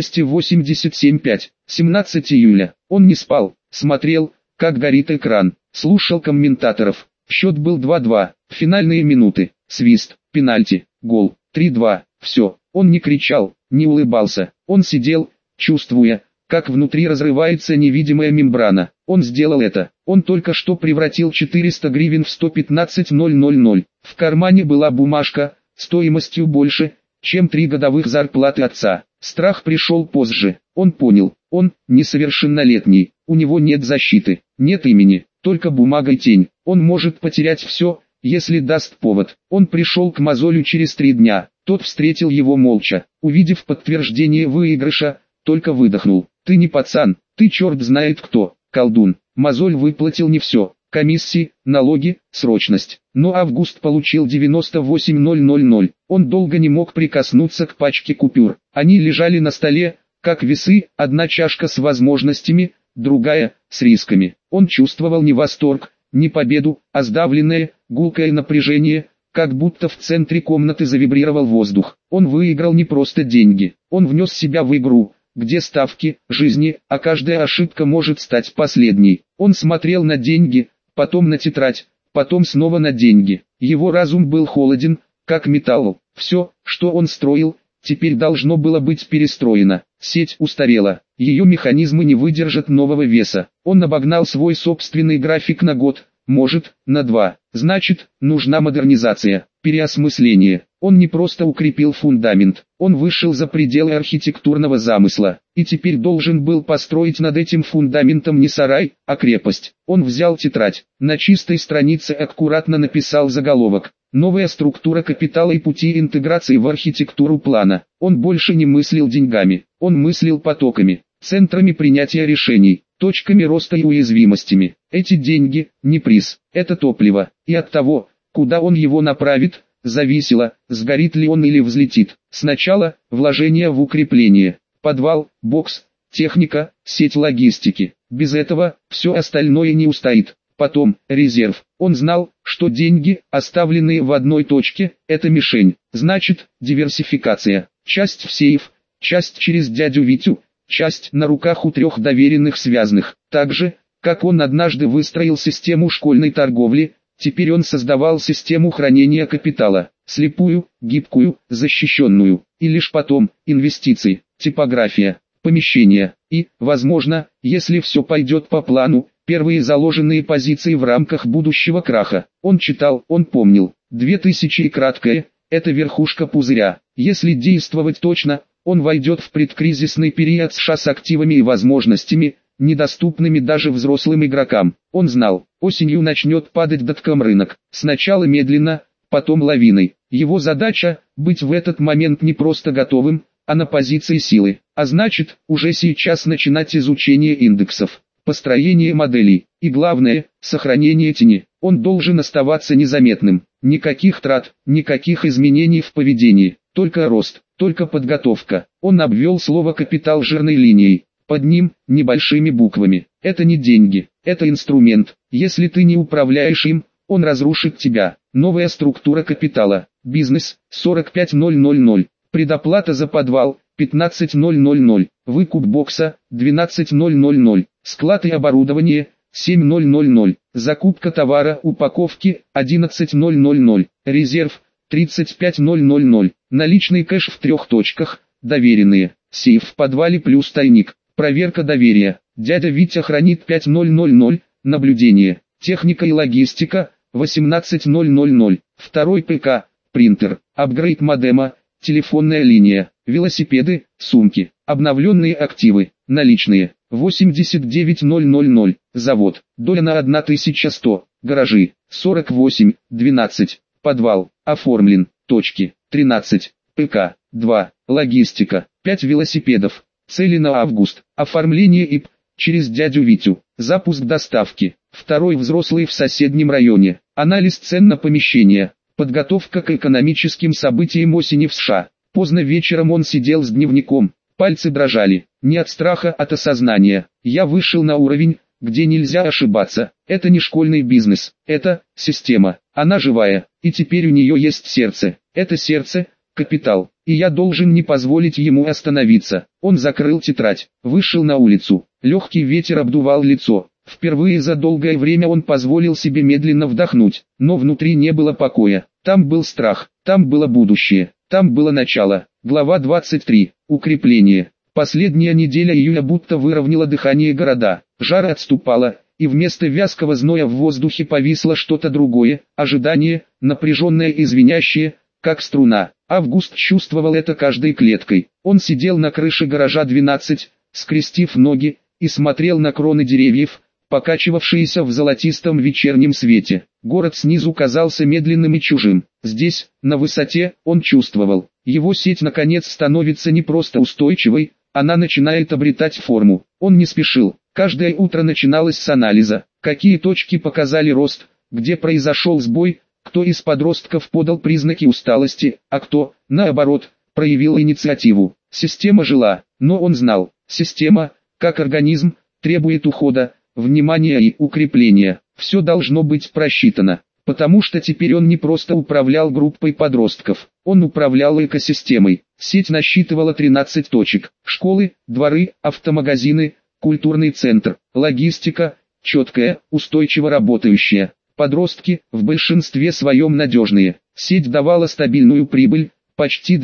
287,5. 17 июля. Он не спал, смотрел, как горит экран, слушал комментаторов. Счет был 2-2. Финальные минуты. Свист, пенальти, гол. 3-2. Все. Он не кричал, не улыбался. Он сидел, чувствуя, как внутри разрывается невидимая мембрана. Он сделал это. Он только что превратил 400 гривен в 115 000. В кармане была бумажка, стоимостью больше, чем 3 годовых зарплаты отца. Страх пришел позже. Он понял, он несовершеннолетний, у него нет защиты, нет имени, только бумага и тень. Он может потерять все, если даст повод. Он пришел к Мозолю через 3 дня. Тот встретил его молча. Увидев подтверждение выигрыша, только выдохнул. «Ты не пацан, ты черт знает кто, колдун». Мозоль выплатил не все. Комиссии, налоги, срочность. Но Август получил 98 000. Он долго не мог прикоснуться к пачке купюр. Они лежали на столе, как весы, одна чашка с возможностями, другая, с рисками. Он чувствовал не восторг, не победу, а сдавленное, гулкое напряжение, как будто в центре комнаты завибрировал воздух. Он выиграл не просто деньги, он внес себя в игру, где ставки, жизни, а каждая ошибка может стать последней. Он смотрел на деньги, потом на тетрадь, потом снова на деньги. Его разум был холоден, как металл. Все, что он строил, теперь должно было быть перестроено. Сеть устарела, ее механизмы не выдержат нового веса. Он обогнал свой собственный график на год, может, на 2. Значит, нужна модернизация, переосмысление. Он не просто укрепил фундамент, он вышел за пределы архитектурного замысла, и теперь должен был построить над этим фундаментом не сарай, а крепость. Он взял тетрадь, на чистой странице аккуратно написал заголовок: «Новая структура капитала и пути интеграции в архитектуру плана». Он больше не мыслил деньгами, он мыслил потоками, центрами принятия решений, точками роста и уязвимостями. Эти деньги – не приз, это топливо, и от того, куда он его направит, зависело, сгорит ли он или взлетит. Сначала – вложение в укрепление, подвал, бокс, техника, сеть логистики. Без этого все остальное не устоит. Потом – резерв. Он знал, что деньги, оставленные в одной точке, это мишень. Значит, диверсификация. Часть в сейф, часть через дядю Витю, часть на руках у 3 доверенных связанных. Так же, как он однажды выстроил систему школьной торговли, теперь он создавал систему хранения капитала, слепую, гибкую, защищенную, и лишь потом, инвестиции, типография, помещения, и, возможно, если все пойдет по плану, первые заложенные позиции в рамках будущего краха. Он читал, он помнил, 2000 и краткое, это верхушка пузыря. Если действовать точно, он войдет в предкризисный период США с активами и возможностями, недоступными даже взрослым игрокам. Он знал, осенью начнет падать дотком рынок, сначала медленно, потом лавиной. Его задача – быть в этот момент не просто готовым, а на позиции силы, а значит, уже сейчас начинать изучение индексов, построение моделей, и главное, сохранение тени. Он должен оставаться незаметным, никаких трат, никаких изменений в поведении, только рост, только подготовка. Он обвел слово «капитал» жирной линией. Под ним, небольшими буквами. Это не деньги, это инструмент. Если ты не управляешь им, он разрушит тебя. Новая структура капитала. Бизнес, 45000. Предоплата за подвал, 15000. Выкуп бокса, 12000. Склад и оборудование, 7000. Закупка товара, упаковки, 11000. Резерв, 35000. Наличный кэш в 3 точках, доверенные. Сейф в подвале плюс тайник. Проверка доверия. Дядя Витя хранит 5000. Наблюдение. Техника и логистика. 18000. Второй ПК. Принтер. Апгрейд модема. Телефонная линия. Велосипеды. Сумки. Обновленные активы. Наличные. 89000. Завод. Доля на 1100. Гаражи. 4812. Подвал. Оформлен. Точки. 13. ПК. 2. Логистика. 5 велосипедов. Цели на август. Оформление ИП. Через дядю Витю. Запуск доставки. Второй взрослый в соседнем районе. Анализ цен на помещение. Подготовка к экономическим событиям осени в США. Поздно вечером он сидел с дневником. Пальцы дрожали. Не от страха, от осознания. Я вышел на уровень, где нельзя ошибаться. Это не школьный бизнес. Это система. Она живая. И теперь у нее есть сердце. Это сердце – капитал. И я должен не позволить ему остановиться. Он закрыл тетрадь, вышел на улицу. Легкий ветер обдувал лицо. Впервые за долгое время он позволил себе медленно вдохнуть. Но внутри не было покоя. Там был страх, там было будущее, там было начало. Глава 23. Укрепление. Последняя неделя июля будто выровняла дыхание города. Жара отступала, и вместо вязкого зноя в воздухе повисло что-то другое. Ожидание, напряженное и звенящее, как струна. Август чувствовал это каждой клеткой. Он сидел на крыше гаража 12, скрестив ноги, и смотрел на кроны деревьев, покачивавшиеся в золотистом вечернем свете. Город снизу казался медленным и чужим. Здесь, на высоте, он чувствовал, его сеть наконец становится не просто устойчивой, она начинает обретать форму. Он не спешил. Каждое утро начиналось с анализа. Какие точки показали рост, где произошел сбой, кто из подростков подал признаки усталости, а кто, наоборот, проявил инициативу. Система жила, но он знал, система, как организм, требует ухода, внимания и укрепления. Все должно быть просчитано. Потому что теперь он не просто управлял группой подростков, он управлял экосистемой. Сеть насчитывала 13 точек: школы, дворы, автомагазины, культурный центр, логистика, четкая, устойчиво работающая. Подростки, в большинстве своем надежные. Сеть давала стабильную прибыль, почти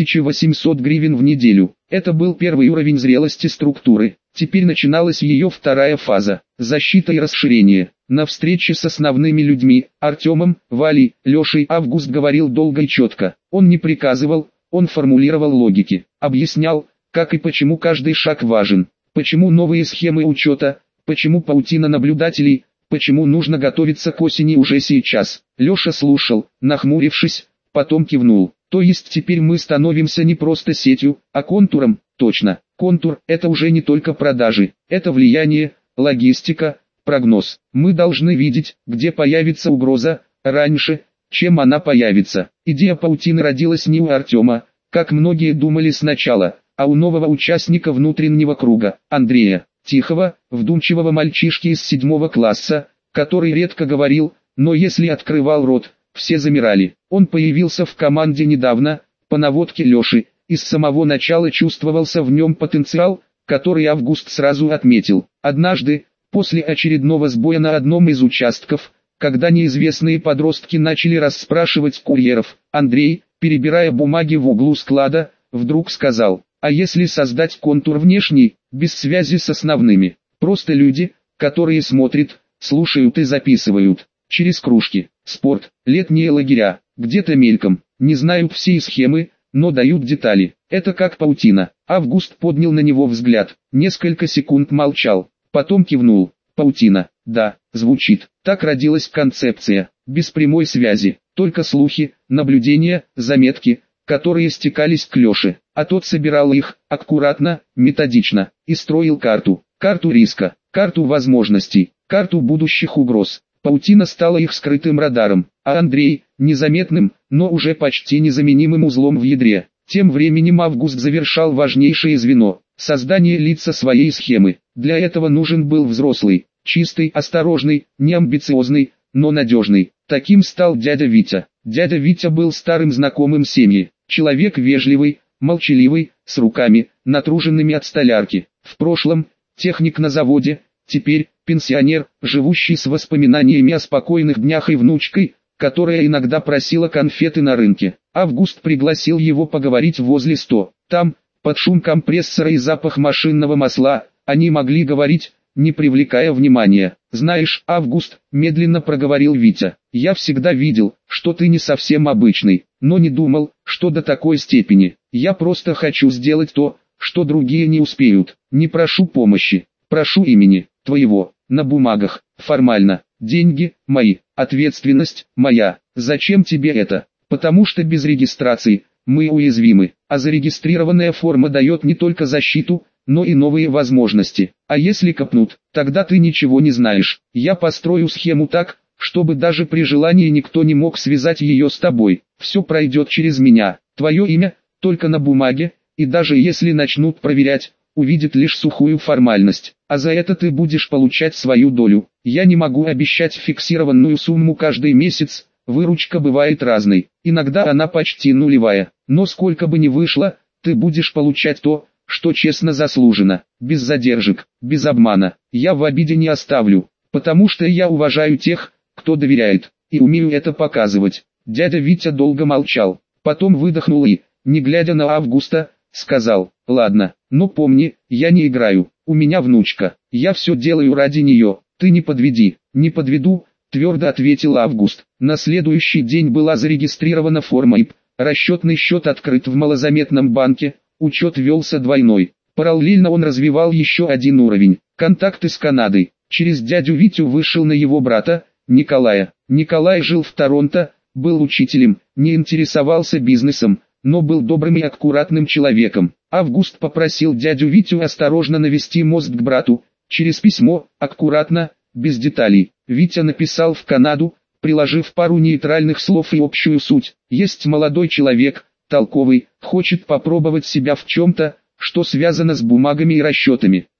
2800 гривен в неделю. Это был первый уровень зрелости структуры. Теперь начиналась ее вторая фаза – защита и расширение. На встрече с основными людьми, Артемом, Валей, Лешей, Август говорил долго и четко. Он не приказывал, он формулировал логики, объяснял, как и почему каждый шаг важен, почему новые схемы учета, почему паутина наблюдателей, почему нужно готовиться к осени уже сейчас. Леша слушал, нахмурившись, потом кивнул. То есть теперь мы становимся не просто сетью, а контуром? Точно. Контур – это уже не только продажи, это влияние, логистика, прогноз. Мы должны видеть, где появится угроза, раньше, чем она появится. Идея паутины родилась не у Артема, как многие думали сначала, а у нового участника внутреннего круга, Андрея, тихого, вдумчивого мальчишки из 7 класса, который редко говорил, но если открывал рот, все замирали. Он появился в команде недавно, по наводке Леши, и с самого начала чувствовался в нем потенциал, который Август сразу отметил. Однажды, после очередного сбоя на одном из участков, когда неизвестные подростки начали расспрашивать курьеров, Андрей, перебирая бумаги в углу склада, вдруг сказал: «А если создать контур внешний, без связи с основными? Просто люди, которые смотрят, слушают и записывают, через кружки, спорт, летние лагеря, где-то мельком, не знают всей схемы, но дают детали. Это как паутина». Август поднял на него взгляд, несколько секунд молчал, потом кивнул. Паутина, да, звучит. Так родилась концепция, без прямой связи, только слухи, наблюдения, заметки, которые стекались к Леше, а тот собирал их, аккуратно, методично, и строил карту риска, карту возможностей, карту будущих угроз. Паутина стала их скрытым радаром, а Андрей – незаметным, но уже почти незаменимым узлом в ядре. Тем временем Август завершал важнейшее звено – создание лица своей схемы. Для этого нужен был взрослый, чистый, осторожный, неамбициозный, но надежный. Таким стал дядя Витя. Дядя Витя был старым знакомым семьи, человек вежливый, молчаливый, с руками, натруженными от столярки. В прошлом – техник на заводе, теперь – пенсионер, живущий с воспоминаниями о спокойных днях и внучкой, которая иногда просила конфеты на рынке. Август пригласил его поговорить возле 100. Там, под шум компрессора и запах машинного масла, они могли говорить, не привлекая внимания. «Знаешь, Август», – медленно проговорил Витя, – «я всегда видел, что ты не совсем обычный, но не думал, что до такой степени. Я просто хочу сделать то, что другие не успеют. Не прошу помощи, прошу имени твоего, на бумагах, формально, деньги мои, ответственность моя. Зачем тебе это? Потому что без регистрации мы уязвимы, а зарегистрированная форма дает не только защиту, но и новые возможности. А если копнут, тогда ты ничего не знаешь. Я построю схему так, чтобы даже при желании никто не мог связать ее с тобой. Все пройдет через меня. Твое имя только на бумаге, и даже если начнут проверять, увидят лишь сухую формальность, а за это ты будешь получать свою долю. Я не могу обещать фиксированную сумму каждый месяц, выручка бывает разной, иногда она почти нулевая, но сколько бы ни вышло, ты будешь получать то, что честно заслужено, без задержек, без обмана. Я в обиде не оставлю, потому что я уважаю тех, кто доверяет, и умею это показывать. Дядя Витя долго молчал, потом выдохнул и, не глядя на Августа, сказал: «Ладно, но помни, я не играю, у меня внучка, я все делаю ради нее, ты не подведи». «Не подведу», твердо ответил Август. На следующий день была зарегистрирована форма ИП, расчетный счет открыт в малозаметном банке, учет велся двойной. Параллельно он развивал еще один уровень – контакты с Канадой. Через дядю Витю вышел на его брата, Николая. Николай жил в Торонто, был учителем, не интересовался бизнесом, но был добрым и аккуратным человеком. Август попросил дядю Витю осторожно навести мост к брату, через письмо, аккуратно, без деталей. Витя написал в Канаду, приложив пару нейтральных слов и общую суть. Есть молодой человек, толковый, хочет попробовать себя в чем-то, что связано с бумагами и расчетами.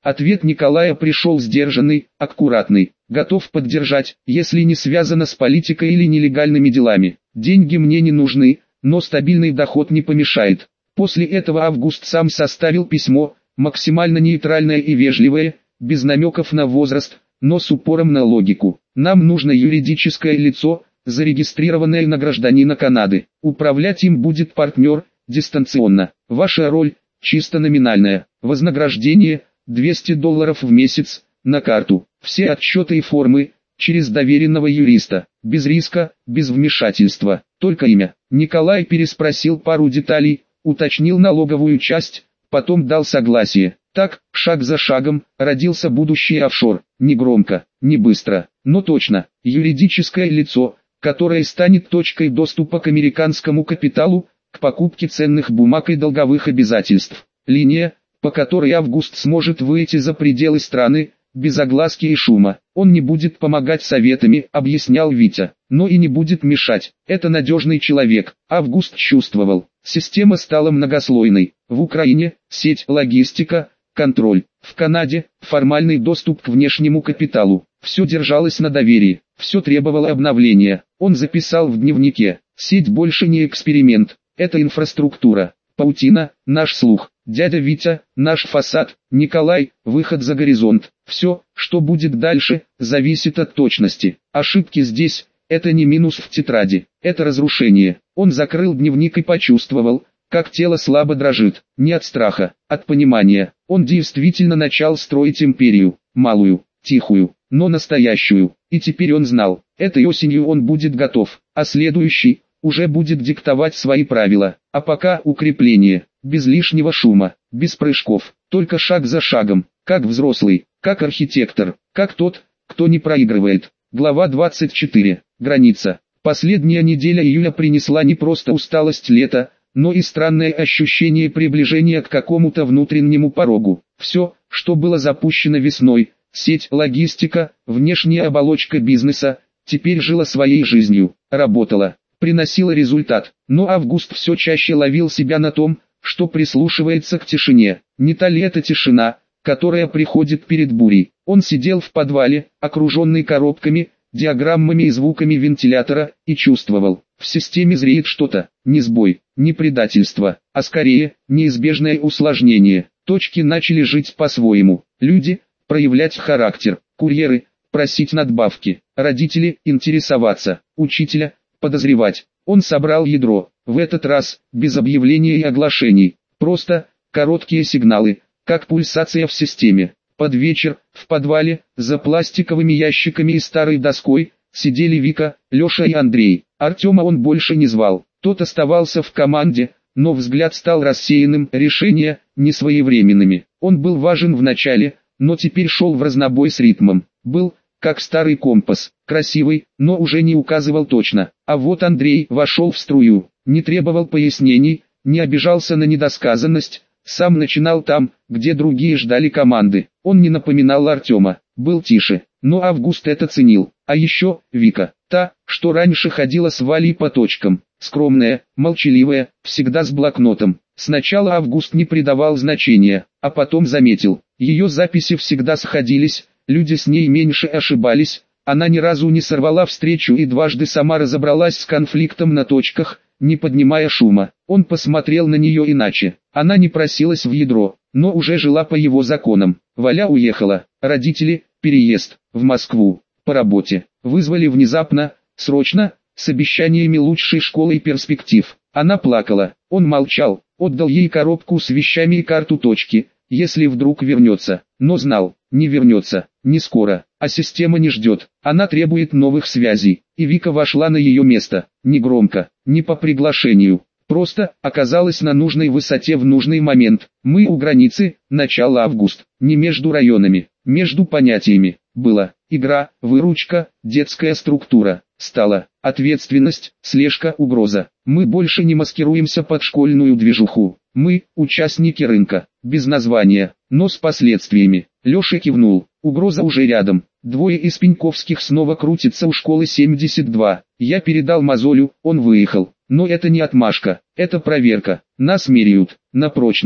Ответ Николая пришел сдержанный, аккуратный. Готов поддержать, если не связано с политикой или нелегальными делами. Деньги мне не нужны, но стабильный доход не помешает. После этого Август сам составил письмо, максимально нейтральное и вежливое, без намеков на возраст, но с упором на логику. Нам нужно юридическое лицо, зарегистрированное на гражданина Канады. Управлять им будет партнер, дистанционно. Ваша роль, чисто номинальная. Вознаграждение, $200 в месяц, на карту. Все отчеты и формы, через доверенного юриста. Без риска, без вмешательства. Только имя. Николай переспросил пару деталей, уточнил налоговую часть, потом дал согласие. Так, шаг за шагом, родился будущий офшор. Не громко, не быстро, но точно. Юридическое лицо, которое станет точкой доступа к американскому капиталу, к покупке ценных бумаг и долговых обязательств. Линия, по которой Август сможет выйти за пределы страны, без огласки и шума. Он не будет помогать советами, объяснял Витя, но и не будет мешать. Это надежный человек. Август чувствовал. Система стала многослойной. В Украине – сеть, логистика, контроль. В Канаде – формальный доступ к внешнему капиталу. Все держалось на доверии, все требовало обновления. Он записал в дневнике: сеть больше не эксперимент, это инфраструктура. Паутина – наш слух. Дядя Витя – наш фасад. Николай – выход за горизонт. Все, что будет дальше, зависит от точности. Ошибки здесь – это не минус в тетради, это разрушение. Он закрыл дневник и почувствовал, как тело слабо дрожит. Не от страха, от понимания. Он действительно начал строить империю. Малую, тихую, но настоящую. И теперь он знал, этой осенью он будет готов, а следующий уже будет диктовать свои правила. А пока укрепление, без лишнего шума, без прыжков, только шаг за шагом, как взрослый, как архитектор, как тот, кто не проигрывает. Глава 24. Граница. Последняя неделя июля принесла не просто усталость лета, но и странное ощущение приближения к какому-то внутреннему порогу. Все, что было запущено весной, сеть, логистика, внешняя оболочка бизнеса, теперь жила своей жизнью, работала, приносила результат. Но Август все чаще ловил себя на том, что прислушивается к тишине. Не та ли это тишина, которая приходит перед бурей? Он сидел в подвале, окруженный коробками, диаграммами и звуками вентилятора, и чувствовал, в системе зреет что-то, не сбой, не предательство, а скорее, неизбежное усложнение. Точки начали жить по-своему, люди, проявлять характер, курьеры, просить надбавки, родители, интересоваться, учителя, подозревать. Он собрал ядро, в этот раз, без объявлений и оглашений, просто, короткие сигналы, как пульсация в системе. Под вечер, в подвале, за пластиковыми ящиками и старой доской, сидели Вика, Леша и Андрей. Артема он больше не звал, тот оставался в команде, но взгляд стал рассеянным, решения, несвоевременными. Он был важен в начале, но теперь шел в разнобой с ритмом. Был, как старый компас, красивый, но уже не указывал точно. А вот Андрей вошел в струю, не требовал пояснений, не обижался на недосказанность, сам начинал там, где другие ждали команды. Он не напоминал Артема, был тише, но Август это ценил. А еще, Вика, та, что раньше ходила с Валей по точкам, скромная, молчаливая, всегда с блокнотом. Сначала Август не придавал значения, а потом заметил, ее записи всегда сходились, люди с ней меньше ошибались, она ни разу не сорвала встречу и дважды сама разобралась с конфликтом на точках, не поднимая шума. Он посмотрел на нее иначе. Она не просилась в ядро, но уже жила по его законам. Валя уехала, родители, переезд, в Москву, по работе. Вызвали внезапно, срочно, с обещаниями лучшей школы и перспектив. Она плакала, он молчал, отдал ей коробку с вещами и карту точки, если вдруг вернется. Но знал, не вернется, не скоро, а система не ждет. Она требует новых связей, и Вика вошла на ее место, не громко, не по приглашению, просто оказалась на нужной высоте в нужный момент. Мы у границы, начало август, не между районами, между понятиями. Было игра, выручка, детская структура, стала ответственность, слежка, угроза. Мы больше не маскируемся под школьную движуху. Мы участники рынка, без названия, но с последствиями. Леша кивнул, угроза уже рядом. Двое из Пеньковских снова крутятся у школы 72. Я передал мозолю, он выехал. Но это не отмашка, это проверка. Нас меряют на прочность.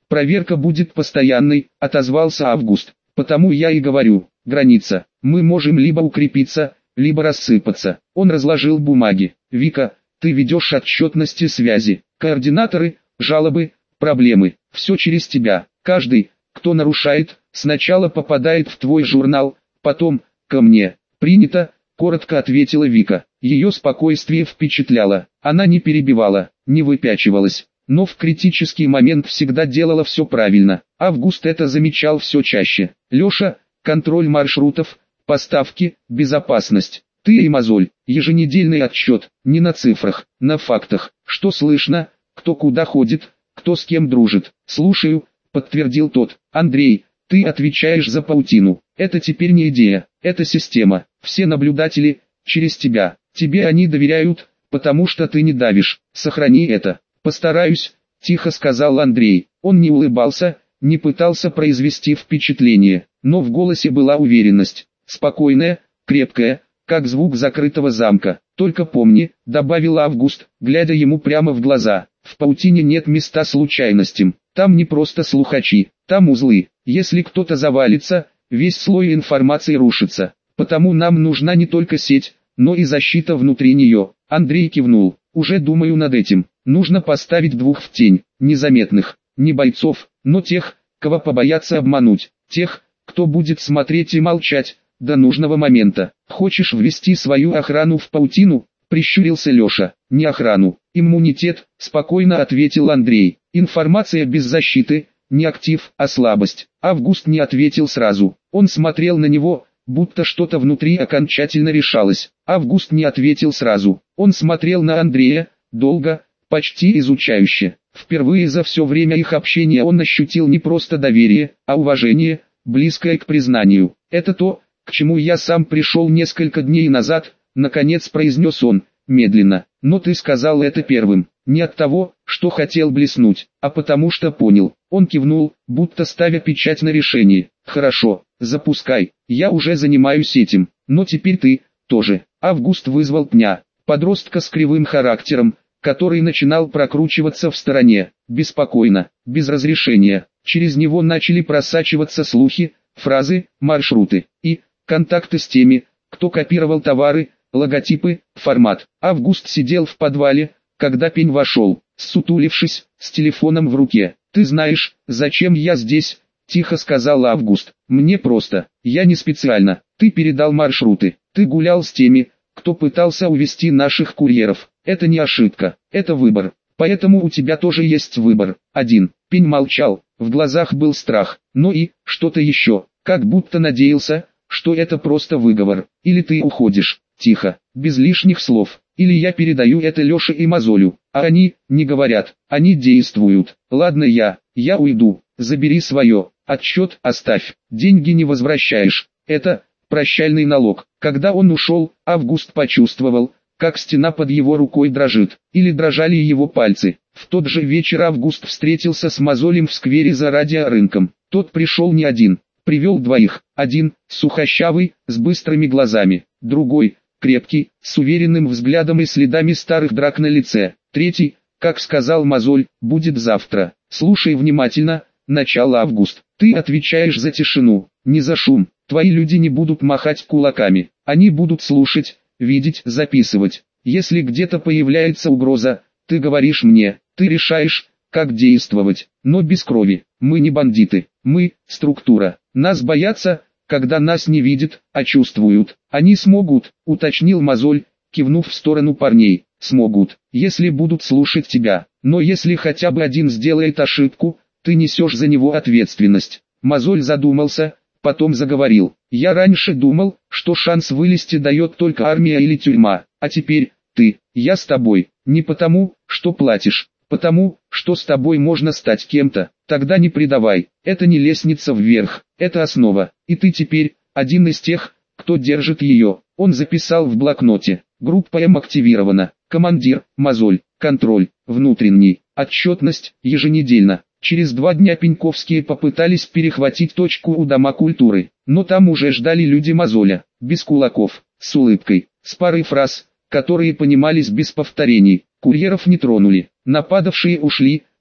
Проверка будет постоянной, отозвался Август. Потому я и говорю, граница. Мы можем либо укрепиться, либо рассыпаться. Он разложил бумаги. Вика, ты ведешь отчетности связи, координаторы, жалобы, проблемы. Все через тебя. Каждый, кто нарушает, сначала попадает в твой журнал, потом ко мне. Принято, коротко ответила Вика. Ее спокойствие впечатляло. Она не перебивала, не выпячивалась, но в критический момент всегда делала все правильно. Август это замечал все чаще. Леша, контроль маршрутов, поставки, безопасность. Ты и мозоль, еженедельный отчет, не на цифрах, на фактах. Что слышно, кто куда ходит, кто с кем дружит. Слушаю, подтвердил тот. Андрей, ты отвечаешь за паутину. Это теперь не идея, это система. Все наблюдатели, через тебя. Тебе они доверяют, потому что ты не давишь. Сохрани это. Постараюсь, тихо сказал Андрей. Он не улыбался, не пытался произвести впечатление, но в голосе была уверенность. Спокойная, крепкая, как звук закрытого замка. Только помни, добавил Август, глядя ему прямо в глаза, в паутине нет места случайностям. Там не просто слухачи, там узлы. Если кто-то завалится, весь слой информации рушится. Потому нам нужна не только сеть, но и защита внутри нее. Андрей кивнул. Уже думаю над этим. Нужно поставить двух в тень, незаметных, не бойцов, но тех, кого побоятся обмануть, тех, кто будет смотреть и молчать до нужного момента. Хочешь ввести свою охрану в паутину? Прищурился Леша. Не охрану, иммунитет, спокойно ответил Андрей. Информация без защиты, не актив, а слабость. Август не ответил сразу. Он смотрел на него, будто что-то внутри окончательно решалось. Август не ответил сразу. Он смотрел на Андрея, долго, почти изучающе. Впервые за все время их общения он ощутил не просто доверие, а уважение, близкое к признанию. Это то, к чему я сам пришел несколько дней назад, наконец произнес он, медленно. Но ты сказал это первым, не от того, что хотел блеснуть, а потому что понял. Он кивнул, будто ставя печать на решение. Хорошо, запускай, я уже занимаюсь этим, но теперь ты, тоже. Август вызвал Пня, подростка с кривым характером, который начинал прокручиваться в стороне, беспокойно, без разрешения. Через него начали просачиваться слухи, фразы, маршруты и контакты с теми, кто копировал товары, логотипы, формат. Август сидел в подвале, когда Пень вошел, ссутулившись, с телефоном в руке. «Ты знаешь, зачем я здесь?» – тихо сказал Август. «Мне просто, я не специально. Ты передал маршруты, ты гулял с теми, кто пытался увести наших курьеров. Это не ошибка, это выбор. Поэтому у тебя тоже есть выбор. Один». Пень молчал, в глазах был страх, но и что-то еще, как будто надеялся, что это просто выговор. «Или ты уходишь, тихо, без лишних слов, или я передаю это Леше и Мозолю, а они не говорят, они действуют. Ладно, я уйду, забери свое, отчет оставь, деньги не возвращаешь, это прощальный налог». Когда он ушел, Август почувствовал, как стена под его рукой дрожит, или дрожали его пальцы. В тот же вечер Август встретился с Мозолем в сквере за радиорынком. Тот пришел не один, привел двоих. Один, сухощавый, с быстрыми глазами, другой, крепкий, с уверенным взглядом и следами старых драк на лице. Третий, как сказал Мозоль, будет завтра. «Слушай внимательно», — начал Август. «Ты отвечаешь за тишину, не за шум. Твои люди не будут махать кулаками, они будут слушать, видеть, записывать. Если где-то появляется угроза, ты говоришь мне, ты решаешь, как действовать, но без крови. Мы не бандиты, мы – структура. Нас боятся, когда нас не видят, а чувствуют. Они смогут», – уточнил Мозоль, кивнув в сторону парней. «Смогут, если будут слушать тебя. Но если хотя бы один сделает ошибку, ты несешь за него ответственность». Мозоль задумался, потом заговорил. «Я раньше думал, что шанс вылезти дает только армия или тюрьма, а теперь ты. Я с тобой, не потому, что платишь, потому, что с тобой можно стать кем-то. Тогда не предавай, это не лестница вверх, это основа, и ты теперь один из тех, кто держит ее». Он записал в блокноте. Группа М активирована. Командир, Мозоль, контроль, внутренний, отчетность, еженедельно. Через 2 дня Пеньковские попытались перехватить точку у Дома культуры, но там уже ждали люди Мозоля, без кулаков, с улыбкой, с парой фраз, которые понимались без повторений. Курьеров не тронули, нападавшие ушли,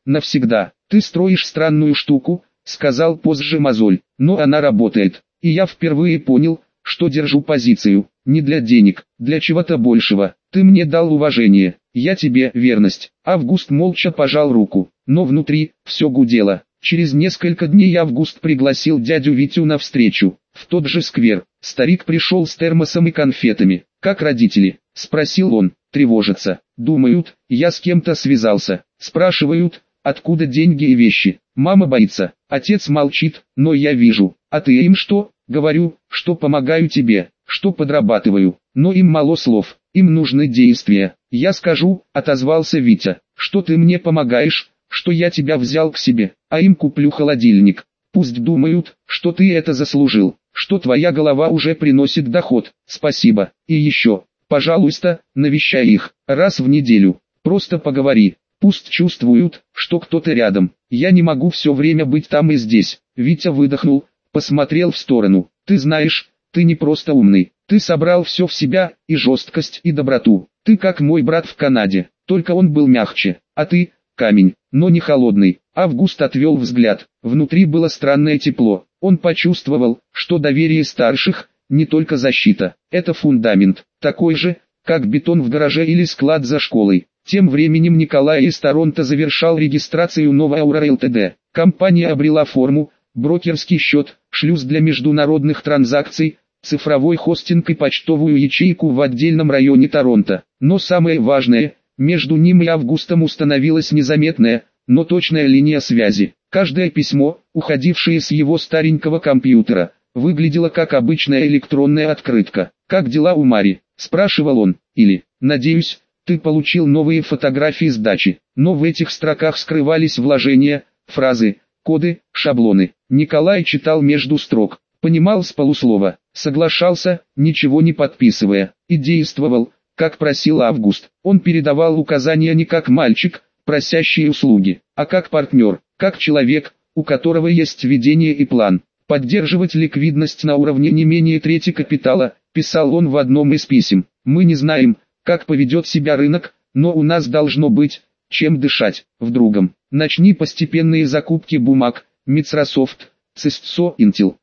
навсегда. Ты строишь странную штуку, сказал позже Мозоль, но она работает. И я впервые понял, что держу позицию, не для денег, для чего-то большего. Ты мне дал уважение, я тебе верность. Август молча пожал руку, но внутри все гудело. Через несколько дней Август пригласил дядю Витю на встречу, в тот же сквер. Старик пришел с термосом и конфетами. «Как родители?» – спросил он. «Тревожатся. Думают, я с кем-то связался. Спрашивают, откуда деньги и вещи. Мама боится, отец молчит, но я вижу. А ты им что?» «Говорю, что помогаю тебе, что подрабатываю, но им мало слов, им нужны действия». «Я скажу», – отозвался Витя, – «что ты мне помогаешь, что я тебя взял к себе, а им куплю холодильник. Пусть думают, что ты это заслужил, что твоя голова уже приносит доход. Спасибо. И еще, пожалуйста, навещай их, раз в неделю, просто поговори. Пусть чувствуют, что кто-то рядом. Я не могу все время быть там и здесь». Витя выдохнул, посмотрел в сторону. «Ты знаешь, ты не просто умный, ты собрал все в себя, и жесткость, и доброту. Ты как мой брат в Канаде, только он был мягче, а ты – камень, но не холодный». Август отвел взгляд, внутри было странное тепло. Он почувствовал, что доверие старших – не только защита, это фундамент, такой же, как бетон в гараже или склад за школой. Тем временем Николай из Торонто завершал регистрацию новой Aura Ltd. Компания обрела форму, брокерский счет, шлюз для международных транзакций, цифровой хостинг и почтовую ячейку в отдельном районе Торонто. Но самое важное, между ним и Августом установилась незаметная, но точная линия связи. Каждое письмо, уходившее с его старенького компьютера, выглядело как обычная электронная открытка. «Как дела у Мари?» – спрашивал он. Или «Надеюсь, ты получил новые фотографии с дачи». Но в этих строках скрывались вложения, фразы, коды, шаблоны. Николай читал между строк, понимал с полуслова, соглашался, ничего не подписывая, и действовал, как просил Август. Он передавал указания не как мальчик, просящий услуги, а как партнер, как человек, у которого есть видение и план. «Поддерживать ликвидность на уровне не менее трети капитала», писал он в одном из писем. «Мы не знаем, как поведет себя рынок, но у нас должно быть, чем дышать». В другом: «Начни постепенные закупки бумаг, Microsoft, Cisco, Intel.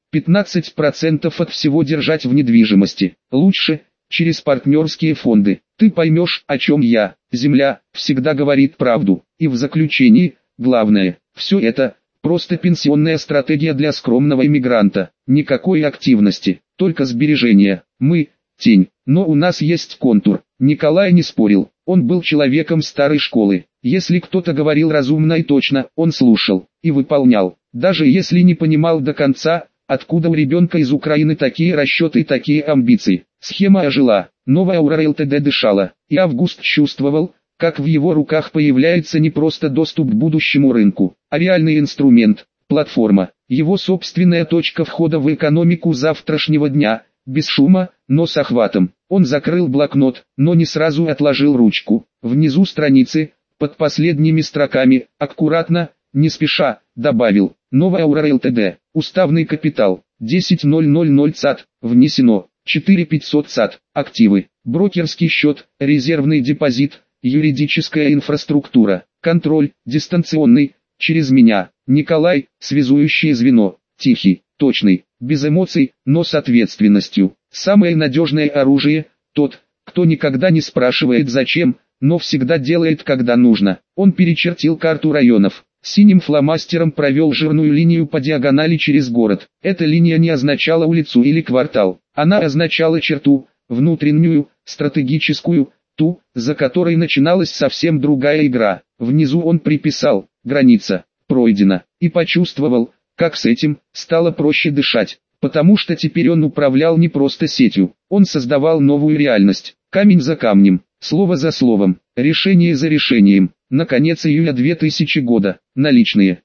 15% от всего держать в недвижимости. Лучше, через партнерские фонды. Ты поймешь, о чем я. Земля всегда говорит правду». И в заключении, главное, все это просто пенсионная стратегия для скромного иммигранта. Никакой активности, только сбережения. Мы – тень, но у нас есть контур. Николай не спорил, он был человеком старой школы. Если кто-то говорил разумно и точно, он слушал и выполнял. Даже если не понимал до конца, откуда у ребенка из Украины такие расчеты и такие амбиции. Схема ожила, новая Aura Ltd дышала, и Август чувствовал, как в его руках появляется не просто доступ к будущему рынку, а реальный инструмент, платформа, его собственная точка входа в экономику завтрашнего дня, без шума, но с охватом. Он закрыл блокнот, но не сразу отложил ручку. Внизу страницы, под последними строками, аккуратно, не спеша, добавил: «Новая Aura Ltd. Уставный капитал, 10.000 ЦАД, внесено, 4500 ЦАД, активы, брокерский счет, резервный депозит, юридическая инфраструктура, контроль, дистанционный, через меня». Николай, связующее звено, тихий, точный, без эмоций, но с ответственностью. Самое надежное оружие – тот, кто никогда не спрашивает зачем, но всегда делает когда нужно. Он перечертил карту районов. Синим фломастером провел жирную линию по диагонали через город. Эта линия не означала улицу или квартал. Она означала черту, внутреннюю, стратегическую, ту, за которой начиналась совсем другая игра. Внизу он приписал: «Граница пройдена», и почувствовал, как с этим стало проще дышать. Потому что теперь он управлял не просто сетью, он создавал новую реальность, камень за камнем, слово за словом, решение за решением. Наконец, июля 2000 года. Наличные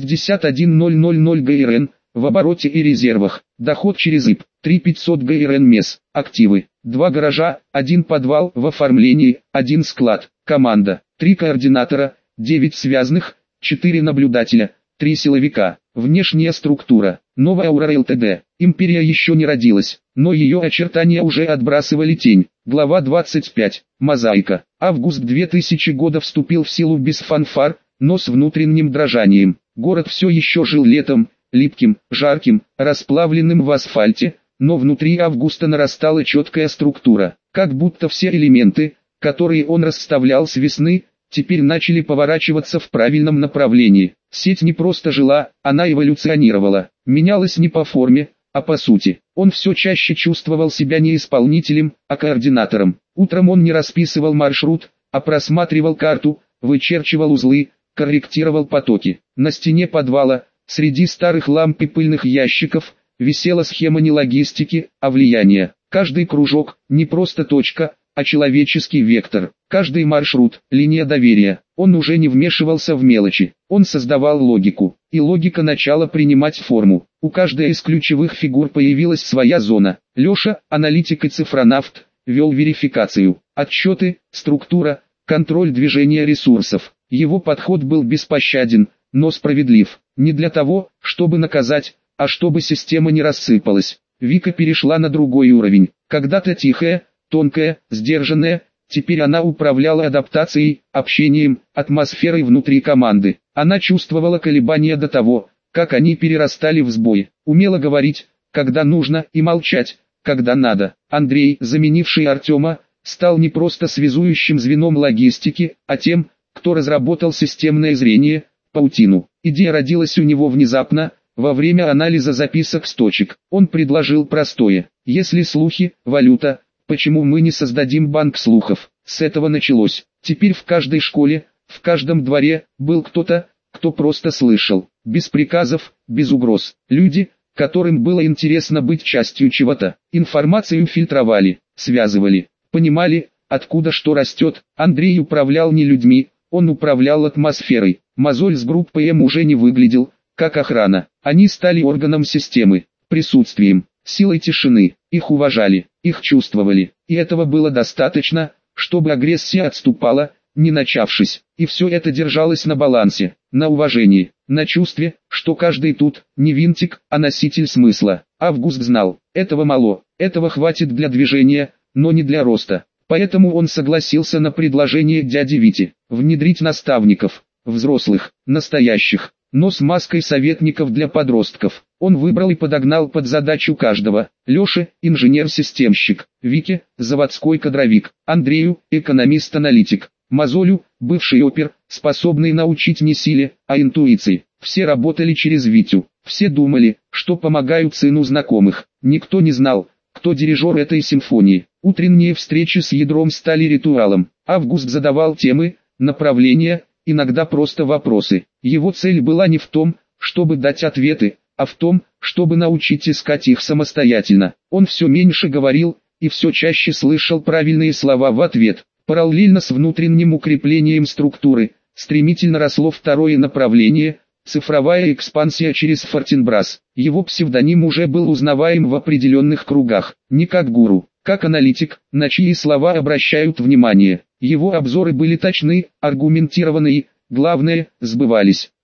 61000 ГРН в обороте и резервах. Доход через ИП 3500 ГРН МЕС. Активы: 2 гаража, 1 подвал в оформлении, 1 склад. Команда: 3 координатора, 9 связных, 4 наблюдателя, 3 силовика. Внешняя структура: новая Aura Ltd. Империя еще не родилась, но ее очертания уже отбрасывали тень. Глава 25. Мозаика. Август 2000 года вступил в силу без фанфар, но с внутренним дрожанием. Город все еще жил летом, липким, жарким, расплавленным в асфальте, но внутри Августа нарастала четкая структура, как будто все элементы, которые он расставлял с весны, теперь начали поворачиваться в правильном направлении. Сеть не просто жила, она эволюционировала, менялась не по форме, а по сути. Он все чаще чувствовал себя не исполнителем, а координатором. Утром он не расписывал маршрут, а просматривал карту, вычерчивал узлы, корректировал потоки. На стене подвала, среди старых ламп и пыльных ящиков, висела схема не логистики, а влияния. Каждый кружок – не просто точка, а человеческий вектор. Каждый маршрут – линия доверия. Он уже не вмешивался в мелочи. Он создавал логику. И логика начала принимать форму. У каждой из ключевых фигур появилась своя зона. Леша, аналитик и цифронавт, вел верификацию. Отчеты, структура, контроль движения ресурсов. Его подход был беспощаден, но справедлив. Не для того, чтобы наказать, а чтобы система не рассыпалась. Вика перешла на другой уровень. Когда-то тихая, тонкая, сдержанная, теперь она управляла адаптацией, общением, атмосферой внутри команды. Она чувствовала колебания до того, как они перерастали в сбой. Умела говорить, когда нужно, и молчать, когда надо. Андрей, заменивший Артема, стал не просто связующим звеном логистики, а тем, кто разработал системное зрение, паутину. Идея родилась у него внезапно, во время анализа записок с точек. Он предложил простое: если слухи – валюта, почему мы не создадим банк слухов? С этого началось. Теперь в каждой школе, в каждом дворе, был кто-то, кто просто слышал. Без приказов, без угроз. Люди, которым было интересно быть частью чего-то. Информацию фильтровали, связывали, понимали, откуда что растет. Андрей управлял не людьми, он управлял атмосферой. Мозоль с группой М уже не выглядел как охрана. Они стали органом системы, присутствием, силой тишины. Их уважали, их чувствовали. И этого было достаточно, чтобы агрессия отступала, не начавшись. И все это держалось на балансе, на уважении, на чувстве, что каждый тут не винтик, а носитель смысла. Август знал, этого мало, этого хватит для движения, но не для роста. Поэтому он согласился на предложение дяди Вити, внедрить наставников, взрослых, настоящих, но с маской советников для подростков. Он выбрал и подогнал под задачу каждого. Леше – инженер-системщик, Вике – заводской кадровик, Андрею – экономист-аналитик, Мозолю – бывший опер, способный научить не силе, а интуиции. Все работали через Витю, все думали, что помогают сыну знакомых. Никто не знал, кто дирижер этой симфонии. Утренние встречи с ядром стали ритуалом. Август задавал темы, направления, иногда просто вопросы. Его цель была не в том, чтобы дать ответы, а в том, чтобы научить искать их самостоятельно. Он все меньше говорил, и все чаще слышал правильные слова в ответ. Параллельно с внутренним укреплением структуры, стремительно росло второе направление – цифровая экспансия через Фортенбрас. Его псевдоним уже был узнаваем в определенных кругах, не как гуру, как аналитик, на чьи слова обращают внимание. Его обзоры были точны, аргументированы и, главное, сбывались.